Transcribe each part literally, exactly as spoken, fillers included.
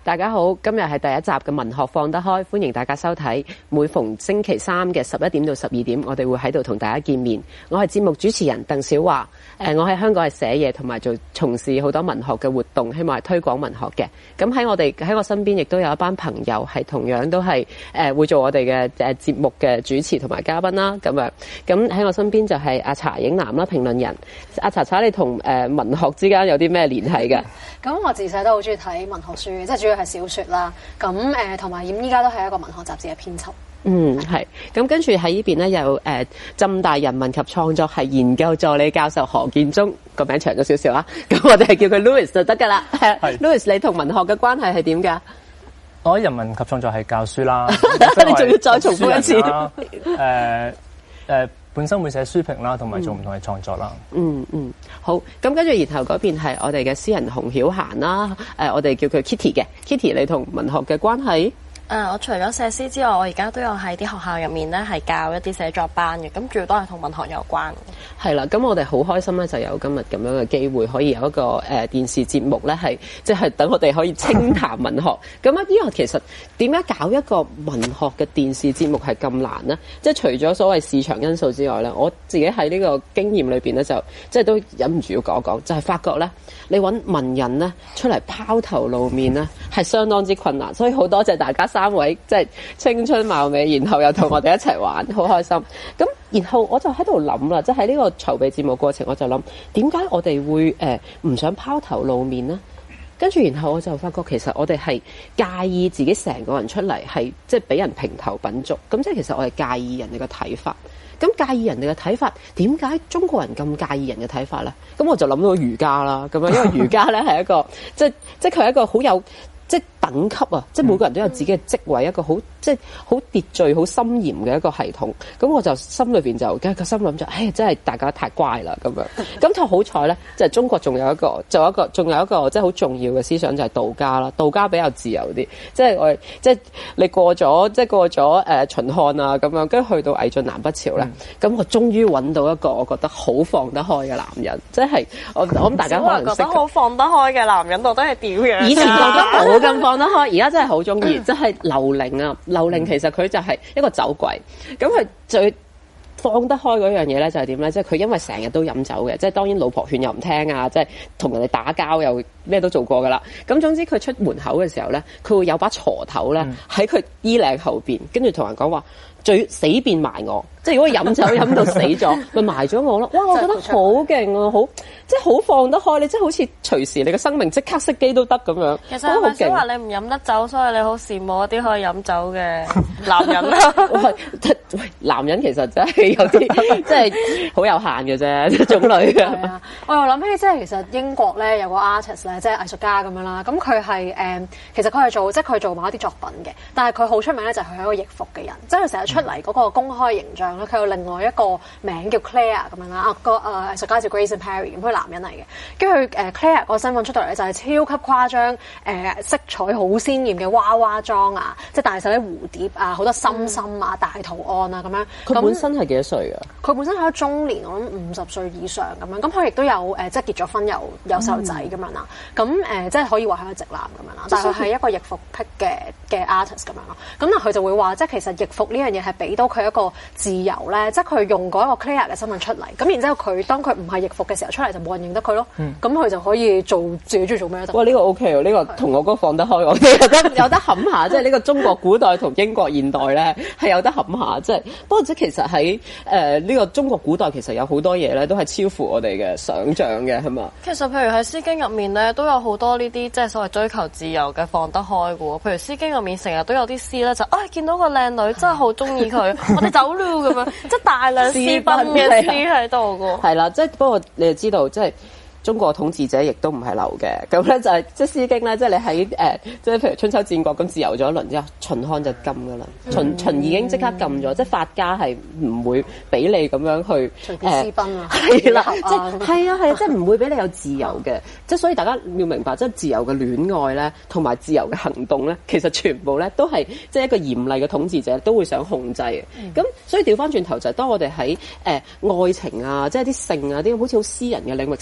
大家好，今日係第一集嘅文學放得開，歡迎大家收睇。每逢星期三嘅十一點到十二點，我哋會喺度同大家見面。我係節目主持人鄧小華。誒、呃，我喺香港係寫嘢同埋做從事好多文學嘅活動，希望係推廣文學嘅。咁喺我哋喺我身邊，亦都有一班朋友係同樣都係誒、呃、會做我哋嘅誒節目嘅主持同埋嘉賓啦。咁樣咁喺我身邊就係阿查影南啦，評論人。阿查查，你同誒、呃、文學之間有啲咩聯繫嘅？ 咁我自細都好中意睇文學書，即係主要係小說啦。咁誒同埋依家都係一個文學雜誌嘅編輯。 嗯，係。咁跟住喺呢邊咧，有誒、呃、浸大人文及創作系研究助理教授何建中，個名長咗少少啊。咁我哋係叫佢 Louis 就得㗎啦。係 Louis，你同文學嘅關係係點㗎？ 我喺人文及創作系教書啦。 你仲要再重複一次？ 誒誒、呃呃，本身會寫書評啦，同埋做唔同嘅創作啦。 嗯嗯，好。咁跟住然後嗰邊係我哋嘅詩人洪曉嫻啦。誒、呃，我哋叫佢 Kitty 嘅 Kitty，你同文學嘅關係？ 誒、uh，我除咗寫詩之外，我而家都有喺啲學校入面咧，係教一啲寫作班嘅，咁主要都係同文學有關嘅。係啦，咁我哋好開心咧，就有今日咁樣嘅機會，可以有一個誒、呃、電視節目咧，係即係等我哋可以清談文學。咁啊，呢個其實點解搞一個文學嘅電視節目係咁難呢？即係除咗所謂市場因素之外咧，我自己喺呢個經驗裏邊咧，就即係都忍唔住要講一講，就係、是、發覺咧，你揾文人咧出嚟拋頭露面咧，係相當之困難。所以好多謝大家三位即係青春貌美，然後又同我哋一齊玩，好開心。咁然後我就喺度諗啦，即係喺呢個籌備節目過程，我就諗點解我哋會誒唔、呃、想拋頭露面呢？跟住然後我就發覺其實我哋係介意自己成個人出嚟係即係俾人評頭品足，咁即係其實我係介意人哋嘅睇法。咁介意人哋嘅睇法，點解中國人咁介意人嘅睇法咧？咁我就諗到儒家啦，咁樣因為儒家咧係一個即係即係佢係一個好有即係等級啊！即係每個人都有自己嘅職位，一個好即係好秩序、好森嚴嘅一個系統。咁我就心裏邊就個心諗咗，唉，真係大家太乖啦咁樣。咁就好彩咧，就係中國仲有一個，仲有一個，仲有一個即係好重要嘅思想就係道家啦。道家比較自由啲，即係我即係你過咗即係過咗誒秦漢啊咁樣，跟住去到魏晉南北朝咧，咁、嗯、我終於揾到一個我覺得好放得開嘅男人，即係我我諗大家可能覺得好放得開嘅男人到底係點樣？ 以前覺得冇咁放得開，而家真係好中意，即係劉伶啊！劉伶其實佢就係一個酒鬼，咁佢最放得開嗰樣嘢咧就係點咧？即係佢因為成日都飲酒嘅，即係當然老婆勸又唔聽啊，即係同人哋打交又咩都做過噶啦。咁總之佢出門口嘅時候咧，佢會有把鋤頭咧喺佢衣領後邊，跟住同人講話最死變埋我。即係如果飲酒飲到死咗，咪埋咗我咯！哇，我覺得好勁啊，好即係好放得開，你即係好似隨時你嘅生命即刻熄機都得咁樣。 其實係咪想話你唔飲得酒，所以你好羨慕一啲可以飲酒嘅男人啊？ 喂，男人其實真係有啲即係好有限嘅啫，種類嘅。 係啊，我又諗起即係其實英國咧有個 artist 咧，即係藝術家咁樣啦。咁佢係誒，其實佢係做即係佢做某一啲作品嘅，但係佢好出名咧就係佢係一個易服嘅人，即係佢成日出嚟嗰個公開形象。佢有另外一個名叫 Claire 咁樣啦，啊個誒藝術家叫 Grayson Perry，咁佢男人嚟嘅，跟住佢誒 Claire 個身份出到嚟咧就係超級誇張，誒、呃、色彩好鮮豔嘅娃娃裝啊，即係大細啲蝴蝶啊，好多心心啊、嗯、大圖案啊咁樣。 佢本身係幾多歲㗎？佢本身係一中年，我諗五十歲以上咁樣。咁佢亦都有誒、呃，即係結咗婚，有有細路仔咁樣啦。咁誒、呃，即係可以話係個直男咁樣啦。但係佢係一個易服癖嘅嘅 artist 咁樣咯。咁但佢就會話，即係其實易服呢樣嘢係俾到佢一個自由咧，即係佢用嗰一個 Claire 嘅身份出嚟。咁然之後佢當佢唔係易服嘅時候出嚟，就冇人認得佢咯。咁、嗯、佢就可以做自己中意做咩都得。 哇！呢、這個 OK 喎，呢、這個同我嗰個放得開，我哋有得有得冚下。即係呢個中國古代同英國現代咧係有得冚下。即係不過即係其實喺誒呢個中國古代其實有好多嘢咧都係超乎我哋嘅想像嘅，係嘛？ 其實譬如喺《詩經》入面咧都有好多呢啲即係所謂追求自由嘅放得開嘅喎。譬如《詩經》入面成日都有啲詩咧就啊、哎、見到個靚女真係好中意佢，我哋走咯咁樣，即係大量私奔嘅詩喺度嘅。 係啦，即係不過你就知道即係。中國統治者亦都唔係流嘅，咁咧就係即係《詩經》咧，即係你喺誒，即係譬如春秋戰國咁自由咗一輪之後，秦漢就禁噶啦，秦秦已經即刻禁咗，即係法家係唔會俾你咁樣去隨便私奔啊， 係啦，即係係啊係啊，即係唔會俾你有自由嘅，即係所以大家要明白，即係自由嘅戀愛咧，同埋自由嘅行動咧，其實全部咧都係即係一個嚴厲嘅統治者都會想控制嘅。咁、嗯、所以調翻轉頭就係當我哋喺誒愛情啊，即係啲性啊啲好似好私人嘅領域受到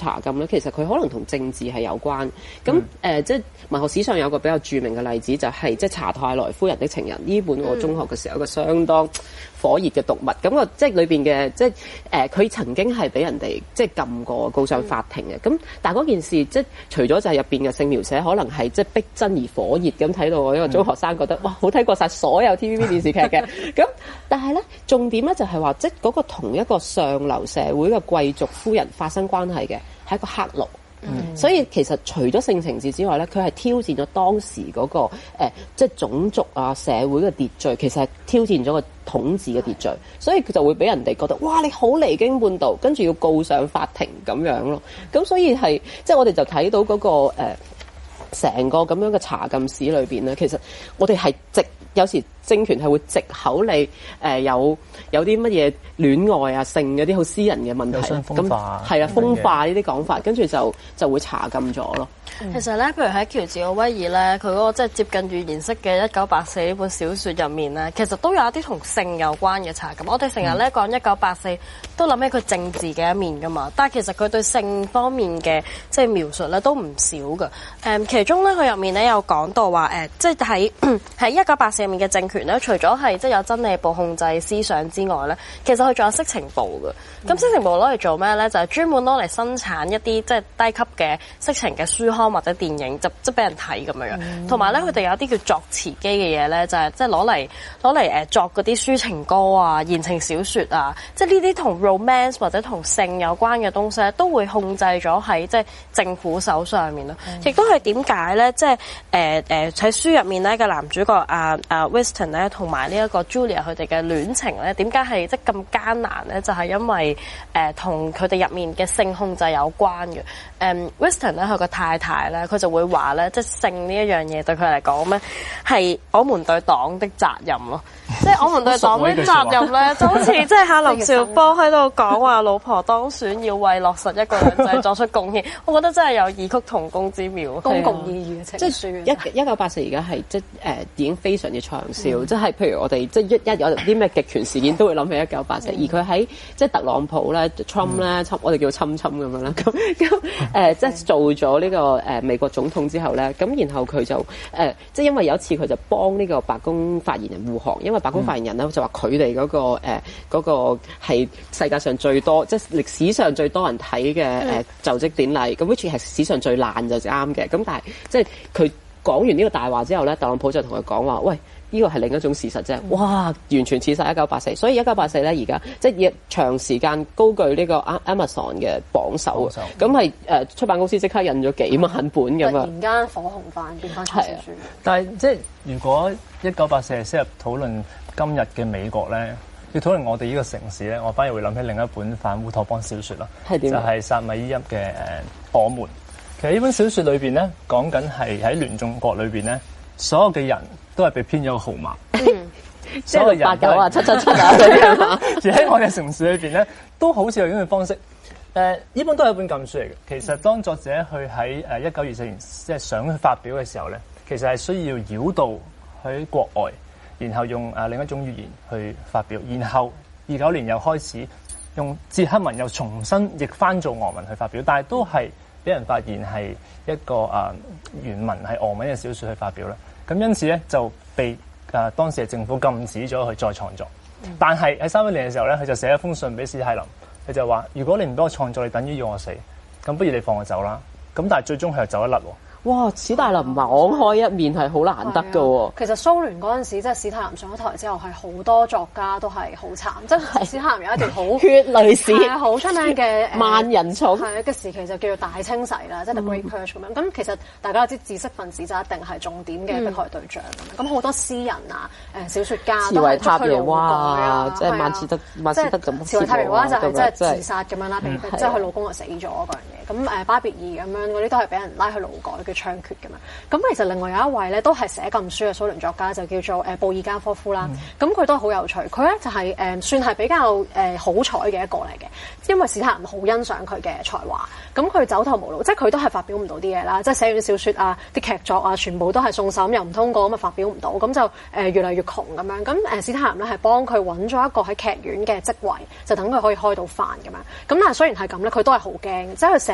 查禁咧，其實佢可能同政治係有關。咁誒、嗯呃，即係文學史上有個比較著名嘅例子，就係、是、即係查泰萊夫人的情人呢本我中學嘅時候一個相當火熱嘅讀物。咁個即係裏邊嘅即係誒，佢、呃、曾經係俾人哋即係禁過告上法庭嘅。咁、嗯、但係嗰件事即係除咗就係入邊嘅性描寫，可能係即係逼真而火熱咁睇到我一個中學生覺得、嗯、哇好睇過晒所有 T V B 電視劇嘅。咁但係咧重點咧就係話即係嗰個同一個上流社會嘅貴族夫人發生關係嘅係一個黑奴。嗯、所以其實除咗性情節之外咧，佢係挑戰咗當時嗰、那個、呃、即係種族啊社會嘅秩序，其實係挑戰咗個統治嘅秩序，所以佢就會俾人哋覺得哇你好離經叛道，跟住要告上法庭咁樣咯。咁所以係即係我哋就睇到嗰、那個誒成、呃、個咁樣嘅查禁史裏邊咧，其實我哋係直有時政權係會藉口你誒、呃、有有啲乜嘢戀愛啊性嗰啲好私人嘅問題，咁係啊風化呢啲講法，跟住就就會查禁咗咯。 嗯、其實咧，譬如喺喬治奧威爾咧，佢嗰個即係接近預言式嘅一九八四呢本小説入面咧，其實都有一啲同性有關嘅查禁。我哋成日咧講一九八四，都諗起佢政治嘅一面噶嘛，但係其實佢對性方面嘅即係描述咧都唔少㗎。誒、嗯，其中咧佢入面咧有講到話誒，即係喺喺一九八四入面嘅政權咧，除咗係即係有真理部控制思想之外咧，其實佢仲有色情部嘅。咁色情部攞嚟做咩咧？就係、是、專門攞嚟生產一啲即係低級嘅色情嘅書刊或者電影，就即係俾人睇咁樣樣。同埋咧，佢哋有啲叫作詞機嘅嘢咧，就係即係攞嚟攞嚟誒作嗰啲抒情歌啊、言情小説啊，即係呢啲同 romance 或者同性有關嘅東西咧，都會控制咗喺即係政府手上面咯。亦、嗯、都係點解咧？即係誒誒喺書入面咧嘅男主角啊啊 Winston 咧，同埋呢一個 Julia 佢哋嘅戀情咧，點解係即係咁艱難咧？就係、是、因為誒同佢哋入面嘅性控制有關嘅。誒、嗯、Winston 咧，佢個太太咧，佢就會話咧，即係性呢一樣嘢對佢嚟講咧，係我們對黨的責任咯。即係我們對黨的責任咧，就好似即係夏林兆波喺度講話，老婆當選要為落實一國兩制作出貢獻。我覺得真係有異曲同工之妙，公共意義嘅情書。 即係一一九八四而家係即係誒已經非常之暢銷，即係譬如我哋即係一一有啲咩極權事件都會諗起一九八四，而佢喺即係特朗普咧、Trump 咧，我哋叫侵侵咁樣啦，咁咁誒即係做咗呢個誒美國總統之後咧，咁然後佢就誒即係因為有一次佢就幫呢個白宮發言人護航，因為白宮發言人咧就話佢哋嗰個誒嗰個係世界上最多即係歷史上最多人睇嘅誒就職典禮，咁 which 係史上最爛就啱嘅，咁但係即係佢講完呢個大話之後咧，特朗普就同佢講話，喂，呢個係另一種事實啫，哇，完全似晒一九八四，所以一九八四咧而家即係長時間高居呢個 Amazon 嘅榜首，咁係誒出版公司即刻印咗幾萬本咁啊！ 突然間火紅翻變翻暢銷書。 但係即係如果一九八四係適合討論今日嘅美國咧，要討論我哋呢個城市咧，我反而會諗起另一本反烏托邦小説啦，係點？就係薩米伊ấp嘅誒《我們》。其實呢本小説裏邊咧，講緊係喺聯眾國裏邊咧，所有嘅人都係被編咗個號碼，嗯、所有人八九啊、七七七啊嗰啲啊。 而喺我嘅城市裏邊咧，都好似有咁嘅方式。誒、呃，呢本都係一本禁書嚟嘅。其實當作者去喺誒一九二四年即係想去發表嘅時候咧，其實係需要繞道喺國外，然後用誒另一種語言去發表，然後二九年又開始用捷克文又重新譯翻做俄文去發表，但係都係俾人發現係一個誒、呃、原文係俄文嘅小説去發表啦。咁因此咧就被誒、呃、當時嘅政府禁止咗去再創作。嗯、但係喺三一年嘅時候咧，佢就寫一封信俾史泰林，佢就話：如果你唔俾我創作，你等於要我死，咁不如你放我走啦。咁但係最終佢又走得甩喎。 哇！史泰林網開一面係好難得㗎喎。 其實蘇聯嗰陣時，即係史泰林上咗台之後，係好多作家都係好慘。即係史泰林有一段好血淚史， 係好出名嘅萬人冢係嘅時期就叫做大清洗啦，即係 The Great Purge 咁樣。咁其實大家都知知識分子就一定係重點嘅迫害對象。咁好多詩人啊、誒小説家都係捉去勞改啊， 即係萬次德萬次德咁。 茨維塔耶娃就係即係自殺咁樣啦，被即係佢老公就死咗嗰樣嘢。咁誒巴別爾咁樣嗰啲都係俾人拉去勞改嘅槍決咁樣。咁其實另外有一位咧都係寫禁書嘅蘇聯作家，就叫做誒布爾加科夫啦。咁佢、嗯、都好有趣，佢咧就係、是、誒、呃、算係比較誒、呃、好彩嘅一個嚟嘅，因為史泰林好欣賞佢嘅才華。咁佢走投無路，即係佢都係發表唔到啲嘢啦，即係寫完小説啊、啲劇作啊，全部都係送審又唔通過，咁啊發表唔到，咁就誒、呃、越嚟越窮咁樣。咁誒、呃、史泰林咧係幫佢揾咗一個喺劇院嘅職位，就等佢可以開到飯咁樣。咁但係雖然係咁咧，佢都係好驚，即係佢寫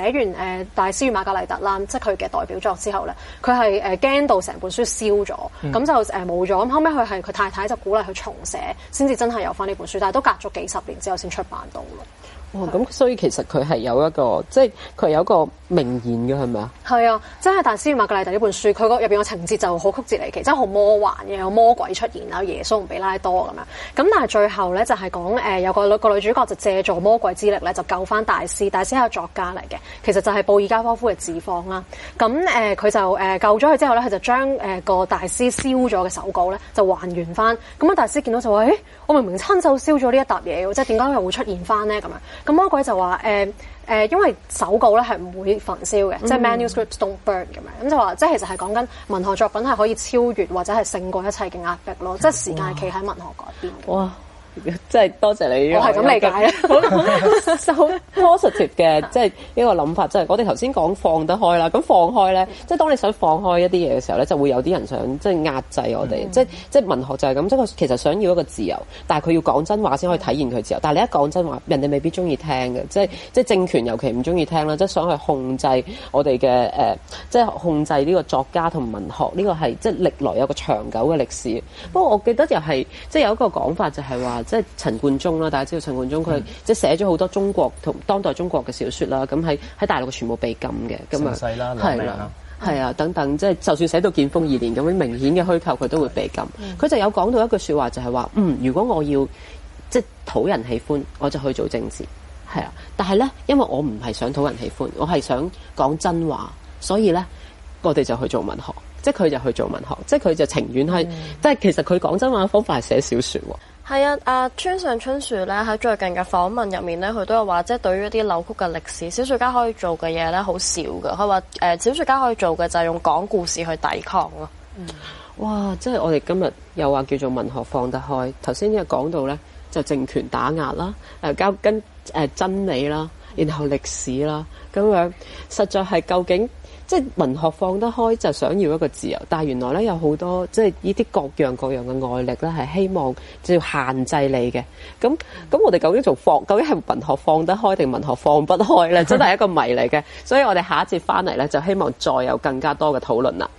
完誒、呃、大師與瑪格麗特啦，即係佢嘅代表作之後咧，佢係誒驚到成本書燒咗，咁、嗯、就誒冇咗。咁後尾佢係佢太太就鼓勵佢重寫，先至真係有翻呢本書，但係都隔咗幾十年之後先出版到咯。 哦，咁所以其實佢係有一個，即係佢有一個名言嘅，係咪啊？ 係啊，即係《大師與瑪格麗特》呢本書，佢個入邊個情節就好曲折離奇，即係好魔幻嘅，有魔鬼出現啦，耶穌同比拉多咁樣。咁但係最後咧就係講誒有個女個女主角就借助魔鬼之力咧就救翻大師，大師係個作家嚟嘅，其實就係布爾加科夫嘅自放啦。咁誒佢就誒、呃、救咗佢之後咧，佢就將誒個大師燒咗嘅手稿咧就還原翻。咁啊大師見到就話：誒、欸、我明明親手燒咗呢一沓嘢喎，即係點解又會出現翻咧？咁樣咁魔鬼就話誒誒，因為手稿咧係唔會焚燒嘅，嗯、即係 manuscripts don't burn 咁樣。咁就話即係其實係講緊文學作品係可以超越或者係勝過一切嘅壓迫咯，即係時間係企喺文學嗰邊嘅。哇！ 即係多謝你， 我係咁理解咧， 好 positive 嘅，即係呢個諗法。即係我哋頭先講放得開啦，咁放開咧，即係當你想放開一啲嘢嘅時候咧，就會有啲人想即係壓制我哋。嗯、即係即係文學就係咁，即係佢其實想要一個自由，但係佢要講真話先可以體現佢自由。但係你一講真話，人哋未必中意聽嘅，即係即係政權尤其唔中意聽啦，即係想去控制我哋嘅誒，即係控制呢個作家同文學呢、呢個係即係歷來有個長久嘅歷史。不過我記得又係即係有一個講法就係話。即係陳冠中啦，大家知道陳冠中佢、嗯、即係寫咗好多中國同當代中國嘅小説啦，咁喺喺大陸全部被禁嘅，咁啊係啦， 係啦，係啊等等，即係就算寫到建豐二年咁樣明顯嘅虛構，佢都會被禁。佢、嗯、就有講到一句説話，就係話：嗯，如果我要即係討人喜歡，我就去做政治，係啊。但係咧，因為我唔係想討人喜歡，我係想講真話，所以咧，我哋就去做文學。即係佢就去做文學，即係佢就情願係，嗯、即係其實佢講真話嘅方法係寫小説喎。 係啊，阿村上春樹咧喺最近嘅訪問入面咧，佢都有話，即係對於一啲扭曲嘅歷史，小説家可以做嘅嘢咧好少㗎。佢話誒，小説家可以做嘅就係用講故事去抵抗咯。 嗯、哇！即係我哋今日又話叫做文學放得開。頭先又講到咧，就政權打壓啦，誒交跟誒、呃、真理啦，然後歷史啦，咁樣實在係究竟。即係文學放得開就想要一個自由，但係原來咧有好多即係呢啲各樣各樣嘅外力咧係希望就要限制你嘅。咁咁我哋究竟做放究竟係文學放得開定文學放不開咧？真係一個謎嚟嘅。所以我哋下一節翻嚟咧就希望再有更加多嘅討論啦。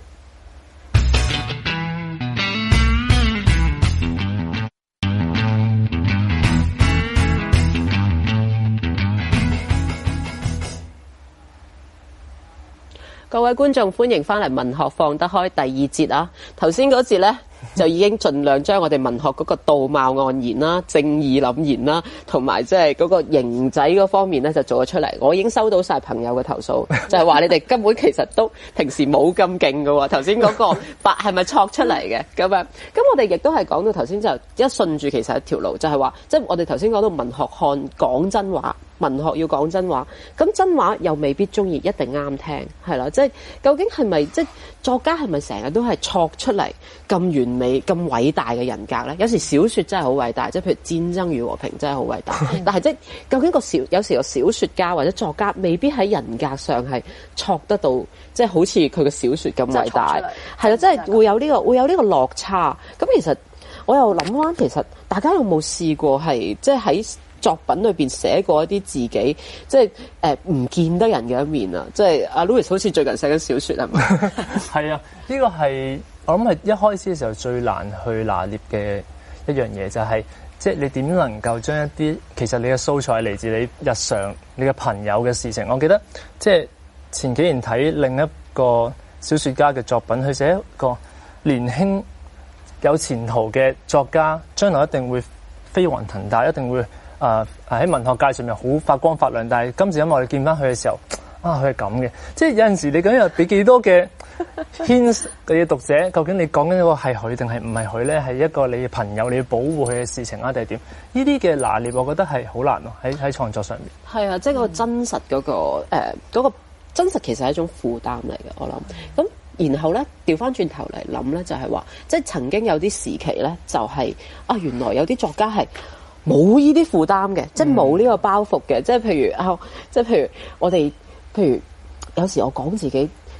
各位觀眾，歡迎翻嚟《文學放得開》第二節啊！頭先嗰節咧就已經盡量將我哋文學嗰個道貌岸然啦、正義凜然啦，同埋即係嗰個型仔嗰方面咧就做咗出嚟。我已經收到晒朋友嘅投訴，就係話你哋根本其實都平時冇咁勁㗎喎。頭先嗰個白係咪錯出嚟嘅咁樣？咁我哋亦都係講到頭先就一順住其實一條路，就係話即係我哋頭先講到文學看講真話。文學要講真話，咁真話又未必中意，一定啱聽，係啦，即係究竟係咪即係作家係咪成日都係錯出嚟咁完美、咁偉大嘅人格咧？有時小説真係好偉大，即係譬如《戰爭與和平》真係好偉大，但係即係究竟個小有時個小説家或者作家未必喺人格上係錯得到，即係好似佢嘅小説咁偉大，係啦，即係會有呢個會有呢個落差。咁其實我又諗翻，其實大家有冇試過係即係喺作品裏邊寫過一啲自己即係誒唔見得人嘅一面啊！即係阿 Louis 好似最近寫緊小説係咪？ 係啊，呢個係我諗係一開始嘅時候最難去拿捏嘅一樣嘢，就係即係你點能夠將一啲其實你嘅素材嚟自你日常你嘅朋友嘅事情。我記得即係前幾年睇另一個小説家嘅作品，佢寫一個年輕有前途嘅作家，將來一定會飛黃騰達，一定會。誒喺文學界上面好發光發亮，但係今次因為我哋見翻佢嘅時候，啊佢係咁嘅，即係有陣時你究竟又俾幾多嘅 hints 嘅讀者，究竟你講緊嗰個係佢定係唔係佢咧？係一個你嘅朋友，你要保護佢嘅事情啊，定係點？呢啲嘅拿捏，我覺得係好難咯，喺喺創作上面。 係啊，即係嗰個真實嗰、嗰個誒嗰、呃嗰個真實其實係一種負擔嚟嘅，我諗咁。然後咧，調翻轉頭嚟諗咧，就係話，即係曾經有啲時期咧，就係、是、啊，原來有啲作家係。冇呢啲負擔嘅，即係冇呢個包袱嘅，即係譬如啊，即係譬如我哋，譬如有時我講自己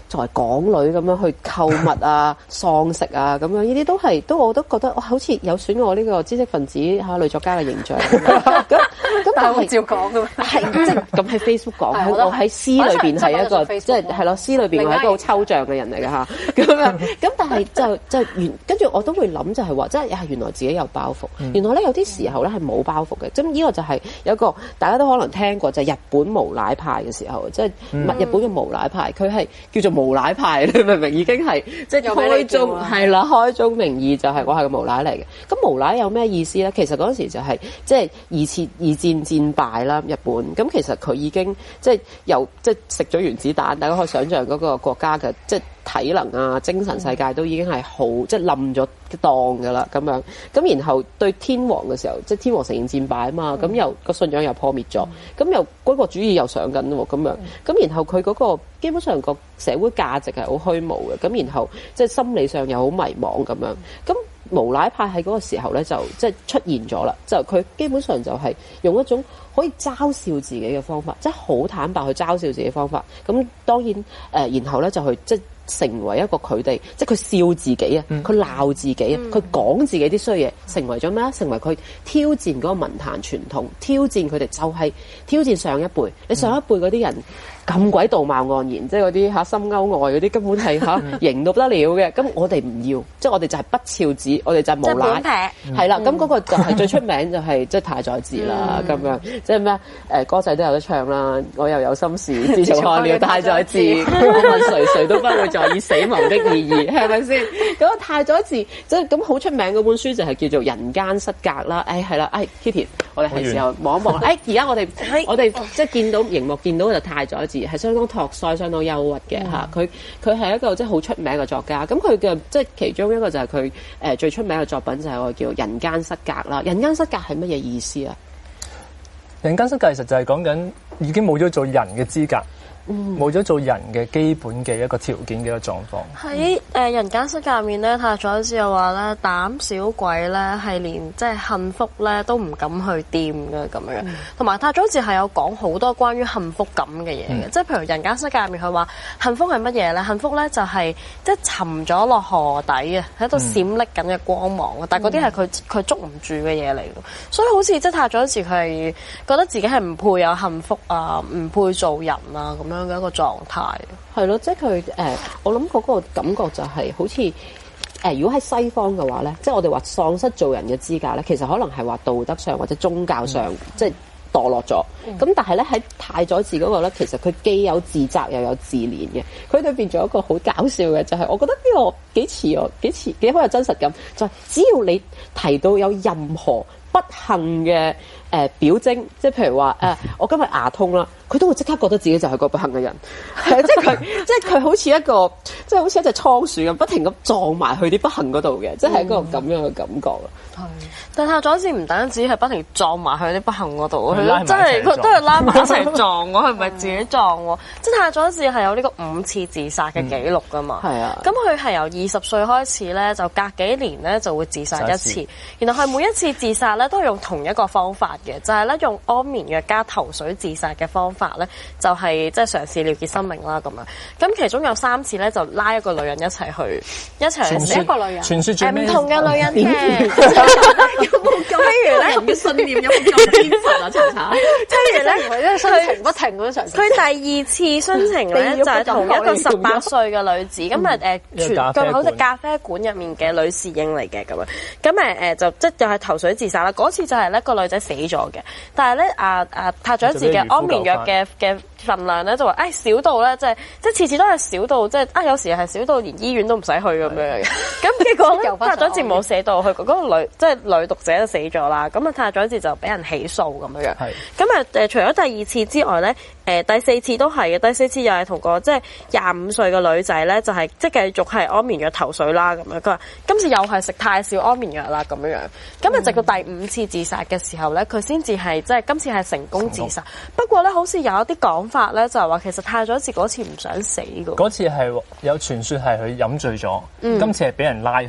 作為港女咁樣去購物啊、喪食啊咁樣，呢啲都係都我都覺得哇，好似有損我呢個知識分子嚇女作家嘅形象。咁咁但係我照講㗎嘛， 係即係咁喺 Facebook 講，喺我喺詩裏邊係一個即係係咯，詩裏邊我係一個好抽象嘅人嚟㗎嚇。咁樣咁但係就就原跟住我都會諗就係話，即係原來自己有包袱。原來咧有啲時候咧係冇包袱嘅。咁呢個就係有一個大家都可能聽過，就係日本無賴派嘅時候，即係日本嘅無賴派，佢係叫做無賴派，你明唔明？已經係即係開宗係啦，開宗明義就係我係個無賴嚟嘅。咁無賴有咩意思咧？其實嗰陣時就係即係二次二戰戰敗啦，日本咁其實佢已經即係由即係食咗原子彈，大家可以想象嗰個國家嘅即係體能啊、精神世界都已經係好即係冧咗檔㗎啦咁樣。咁然後對天皇嘅時候，即係天皇承認戰敗啊嘛，咁又個信仰又破滅咗，咁又軍國主義又上緊喎咁樣。咁然後佢嗰個基本上個社會價值係好虛無嘅，咁然後即係心理上又好迷茫咁樣。咁無賴派喺嗰個時候咧就即係出現咗啦，就佢基本上就係用一種可以嘲笑自己嘅方法，即係好坦白去嘲笑自己嘅方法。咁當然誒、呃，然後咧就去即係成為一個佢哋，即係佢笑自己啊，佢鬧自己啊，佢講自己啲衰嘢，成為咗咩啊？成為佢挑戰嗰個文壇傳統，挑戰佢哋就係挑戰上一輩。你上一輩嗰啲人咁鬼道貌岸然，即係嗰啲嚇深溝外嗰啲根本係嚇型到不得了嘅。咁我哋唔要，即係我哋就係不肖子，我哋就係無賴，係啦。咁嗰個就係最出名就係即係太宰治啦咁樣，即係咩誒歌仔都有得唱啦。我又有心事，自從看了太宰治，我問誰誰都不會在意死亡的意義，係咪先？咁個太宰治即係咁好出名嗰本書就係叫做《人間失格》啦。誒係啦，誒 Kitty，我哋係時候望一望。誒而家我哋我哋即係見到熒幕見到就太宰治。係相當托腮、相當憂鬱嘅嚇，佢佢係一個即係好出名嘅作家。咁佢嘅即係其中一個就係佢誒最出名嘅作品就係我叫《人間失格》啦。人間失格係乜嘢意思啊？ 人間失格其實就係講緊已經冇咗做人嘅資格。冇咗做人嘅基本嘅一個條件嘅一個狀況。 喺誒人間失格入面咧，太宰治又話咧，膽小鬼咧係連即係幸福咧都唔敢去掂嘅咁樣。同埋太宰治係有講好多關於幸福感嘅嘢嘅，即係譬如人間失格入面佢話幸福係乜嘢咧？幸福咧就係即係沉咗落河底啊，喺度閃爍緊嘅光芒啊，但係嗰啲係佢佢捉唔住嘅嘢嚟嘅，所以好似即係太宰治佢係覺得自己係唔配有幸福啊，唔配做人啊咁樣嘅一個狀態， 係咯，即係佢誒，我諗嗰個感覺就係好似誒、呃，如果喺西方嘅話咧，即係我哋話喪失做人嘅資格咧，其實可能係話道德上或者宗教上、嗯、即係墮落咗。咁、嗯、但係咧喺太宰治嗰個咧，其實佢既有自責又有自憐嘅。佢裏邊仲有一個好搞笑嘅，就係、是、我覺得呢個幾似我幾似幾好有真實感，就係、是、只要你提到有任何不幸嘅誒、呃、表徵，即係譬如話誒、呃，我今日牙痛啦，佢都會即刻覺得自己就係個不幸嘅人，係即係佢，即係佢好似一個，即係好似一隻倉鼠咁，不停咁撞埋去啲不幸嗰度嘅，即係一個咁樣嘅感覺咯。係、嗯， 但係太宰治唔單止係不停撞埋去啲不幸嗰度，佢都真係佢都係拉埋一齊撞喎，佢唔係自己撞喎。即係太宰治係有呢個五次自殺嘅記錄㗎嘛。係、嗯、啊。咁佢係由二十歲開始咧，就隔幾年咧就會自殺一次，然後係每一次自殺咧都係用同一個方法嘅，就係、是、咧用安眠藥加頭水自殺嘅方法咧，就係即係嘗試了結生命啦咁樣。咁其中有三次咧就拉一個女人一齊去，一齊去死一個女人， 傳説唔同嘅女人嘅。 有冇咁？譬如咧，人嘅信念有冇咁堅實啊？查查。 譬如咧，唔係因為殉情不停咁樣。 佢第二次殉情咧，就係同一個十八歲嘅女子，咁啊誒，全個好似咖啡館入面嘅女侍應嚟嘅咁樣。咁誒誒就即係又係投水自殺啦。嗰次就係咧個女仔死咗嘅，但係咧啊啊太宰治嘅安眠藥嘅嘅份量咧就話誒、哎、少到咧即係即係次次都係少到即係啊有時係少到連醫院都唔使去咁樣嘅。咁結果咧太宰治冇寫到去嗰個女即係女讀者都死咗啦。咁啊太宰治就俾人起訴咁樣樣。咁啊誒除咗第二次之外咧，誒、呃、第四次都係嘅。第四次又係同個即係廿五歲嘅女仔咧，就係即係繼續係安眠藥投水啦咁樣。佢話今次又係食太少安眠藥啦咁樣樣。咁啊直到第五次自殺嘅時候咧，佢先至係即係今次係成功自殺。不過咧，好似有一啲講法咧，就係話其實太宰治嗰次唔想死㗎。 嗰次係有傳說係佢飲醉咗，嗯、今次係俾人拉去。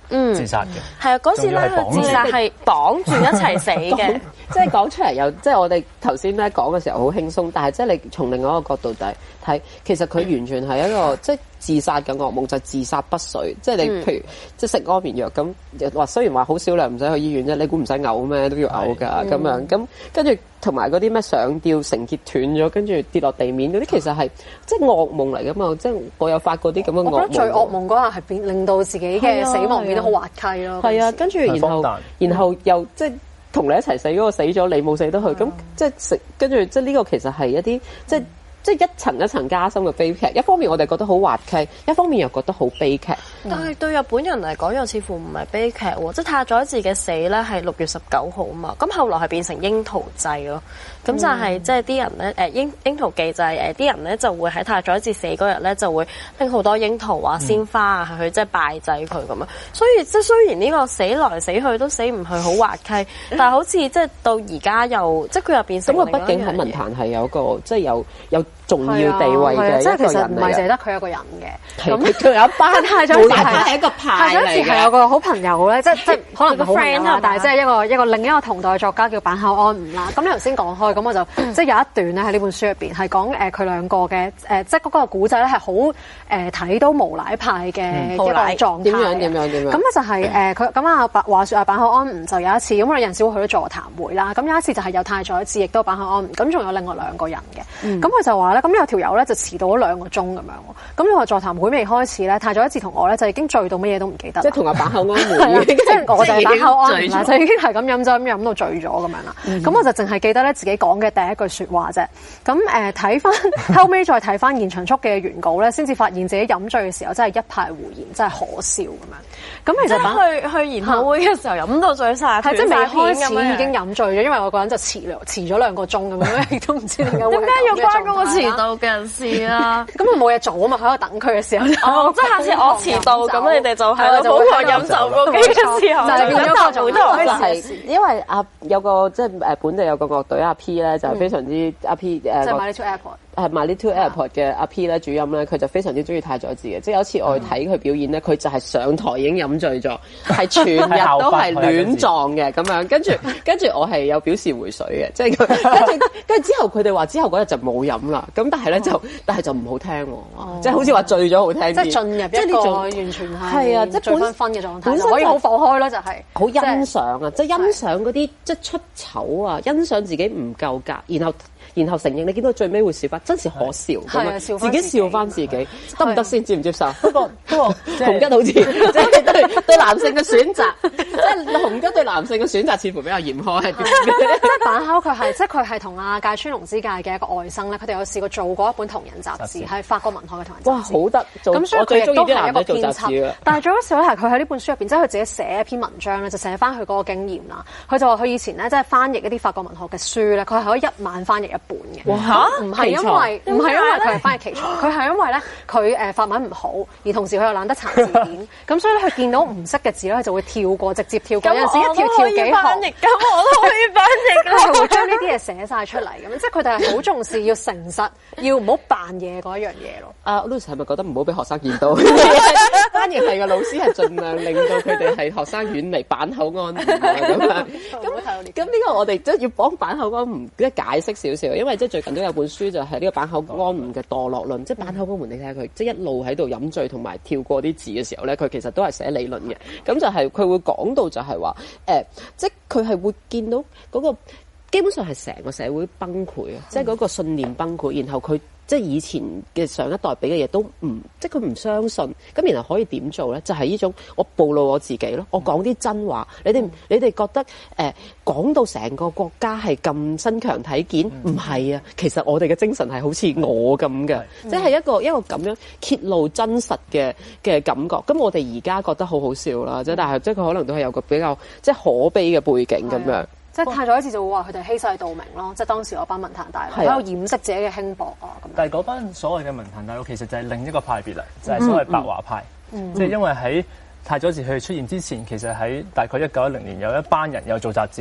自殺嘅。 係啊，嗰次咧佢自殺係綁住一齊死嘅。 即係講出嚟有，即係我哋頭先咧講嘅時候好輕鬆，但係即係你從另外一個角度睇睇，其實佢完全係一個即係自殺嘅噩夢，就係自殺不遂。即係你譬如即係食安眠藥咁，話雖然話好少量唔使去醫院啫，你估唔使嘔咩？都要嘔㗎咁樣。咁跟住同埋嗰啲咩上吊繩結斷咗，跟住跌落地面嗰啲，其實係即係噩夢嚟㗎嘛。即係我有發過啲咁嘅噩夢。 我覺得最噩夢嗰下係變令到自己嘅死亡變得好滑稽咯。 係啊，跟住然後然後又即係。同你一齊死嗰個死咗，你冇死得去，咁、嗯、即係食跟住，即係呢個其實係一啲即係。嗯即係一層一層加深嘅悲劇，一方面我哋覺得好滑稽，一方面又覺得好悲劇。 但係對日本人嚟講又似乎唔係悲劇喎，即係太宰治嘅死咧係六月十九號啊嘛，咁後來係變成櫻桃祭咯，咁就係即係啲人咧誒櫻櫻桃祭就係誒啲人咧就會喺太宰治死嗰日咧就會拎好多櫻桃啊、鮮花啊去即係拜祭佢咁樣，所以即係雖然呢個死來死去都死唔去好滑稽，但係好似即係到而家又即係佢又變成咁啊，畢竟喺文壇係有個即係有有。重要地位嘅一個人嚟嘅， 即係其實唔係淨係得佢一個人嘅， 咁仲有一班太宰治係一個派嚟嘅。 太宰治係有個好朋友咧，即係即係可能好 friend 啦，但係即係一個一個另一個同代作家叫坂口安吾啦。咁你頭先講開，咁我就即係有一段咧喺呢本書入邊係講誒佢兩個嘅誒，即係嗰個古仔咧係好誒睇到無賴派嘅一個狀態。 點樣點樣點樣？ 咁咧就係誒佢咁啊，話説啊坂口安吾就有一次咁我哋有陣時會去到座談會啦。咁有一次就係有太宰治亦都坂口安吾，咁仲有另外兩個人嘅。咁佢就話咧，咁有條友咧就遲到咗兩個鐘咁樣喎，咁你話座談會未開始咧，太宰治同我咧就已經醉到乜嘢都唔記得， 即係同阿坂口安吾， 即係我就係坂口安吾啦，就已經係咁飲酒咁飲到醉咗咁樣啦。咁、嗯、我就淨係記得咧自己講嘅第一句説話啫。咁誒睇翻後尾再睇翻現場速記嘅原稿咧，先至發現自己飲醉嘅時候真係一派胡言，真係可笑咁樣。咁其實去去研討會嘅時候飲到醉晒， 係即係未開始已經飲醉咗，因為我個人就遲遲咗兩個鐘咁樣，亦都唔知點解會。 點解要關嗰個遲到嘅人士啊？ 咁我冇嘢做啊嘛，喺度等佢嘅時候。 哦，即係下次我遲到，咁你哋就喺度瘋狂飲酒嗰幾嘅時候， 就係變咗個做台。 就係因為阿有個即係誒本地有個樂隊阿 P 咧，就係非常之阿 P 誒。即係 My Little Airport。 係 My Little Airport 嘅阿 P 咧主音咧，佢就非常之中意太宰治嘅。即係有一次我去睇佢表演咧，佢就係上台已經飲醉咗，係全日都係亂撞嘅咁樣。跟住跟住我係有表示回水嘅，即係跟住跟住之後佢哋話之後嗰日就冇飲啦。咁但係咧就但係就唔好聽喎，即係好似話醉咗好聽啲。 即係進入一個完全係係啊，即係醉醺醺嘅狀態，本身可以好放開咯，就係好欣賞啊！即係欣賞嗰啲即係出醜啊，欣賞自己唔夠格，然後。然後承認你見到最尾會笑翻，真是可笑咁啊！自己笑翻自己得唔得先？接唔接受？不過不過洪吉好似即係對對男性嘅選擇，即係洪吉對男性嘅選擇似乎比較嚴苛係點？ 即係坂口佢係即係佢係同阿芥川龍之介嘅一個外甥咧，佢哋有試過做過一本同人雜誌，係法國文學嘅同人雜誌。哇，好得！咁所以佢亦都係一個編輯。但係最嗰時咧係佢喺呢本書入邊，即係佢自己寫一篇文章咧，就寫翻佢嗰個經驗啦。佢就話佢以前咧即係翻譯一啲法國文學嘅書咧，佢係可以一晚翻譯一本嘅。 哇！ 唔係因為唔係因為佢係翻譯奇才，佢係因為咧佢誒法文唔好，而同時佢又懶得查字典，咁所以咧佢見到唔識嘅字咧，佢就會跳過，直接跳過。有陣時一跳跳幾行。 咁我都可以翻譯。 佢係會將呢啲嘢寫晒出嚟咁，即係佢哋係好重視要誠實，要唔好扮嘢嗰一樣嘢咯。 阿 Louis 係咪覺得唔好俾學生見到？翻譯係嘅老師係盡量令到佢哋係學生遠離坂口安吾咁樣。咁咁呢個我哋即係要幫坂口安吾即係解釋少少，因為即係最近都有本書就係呢個坂口安吾嘅墮落論，即係坂口安吾你睇下佢即係一路喺度飲醉同埋跳過啲字嘅時候咧，佢其實都係寫理論嘅。咁就係佢會講到就係話誒，即係佢係會見到嗰個基本上係成個社會崩潰啊，即係嗰個信念崩潰，然後佢。即係以前嘅上一代俾嘅嘢都唔，即係佢唔相信，咁然後可以點做咧？就係、是、呢種我暴露我自己咯，我講啲真話。你哋、嗯、你哋覺得誒講、呃、到成個國家係咁身強體健，唔係、嗯、啊，其實我哋嘅精神係好似我咁嘅，嗯、即係一個一個咁樣揭露真實嘅嘅感覺。咁我哋而家覺得好好笑啦，即係、嗯、但係即係佢可能都係有個比較即係可悲嘅背景咁樣。 即係太宰治就會話佢哋欺世盜名咯，即係當時嗰班文壇大佬喺度掩飾自己嘅輕薄啊咁。 但係嗰班所謂嘅文壇大佬其實就係另一個派別啦，就係、是、所謂白話派。嗯嗯、即係因為喺太宰治佢出現之前，其實喺大概一九一零年有一班人有做雜誌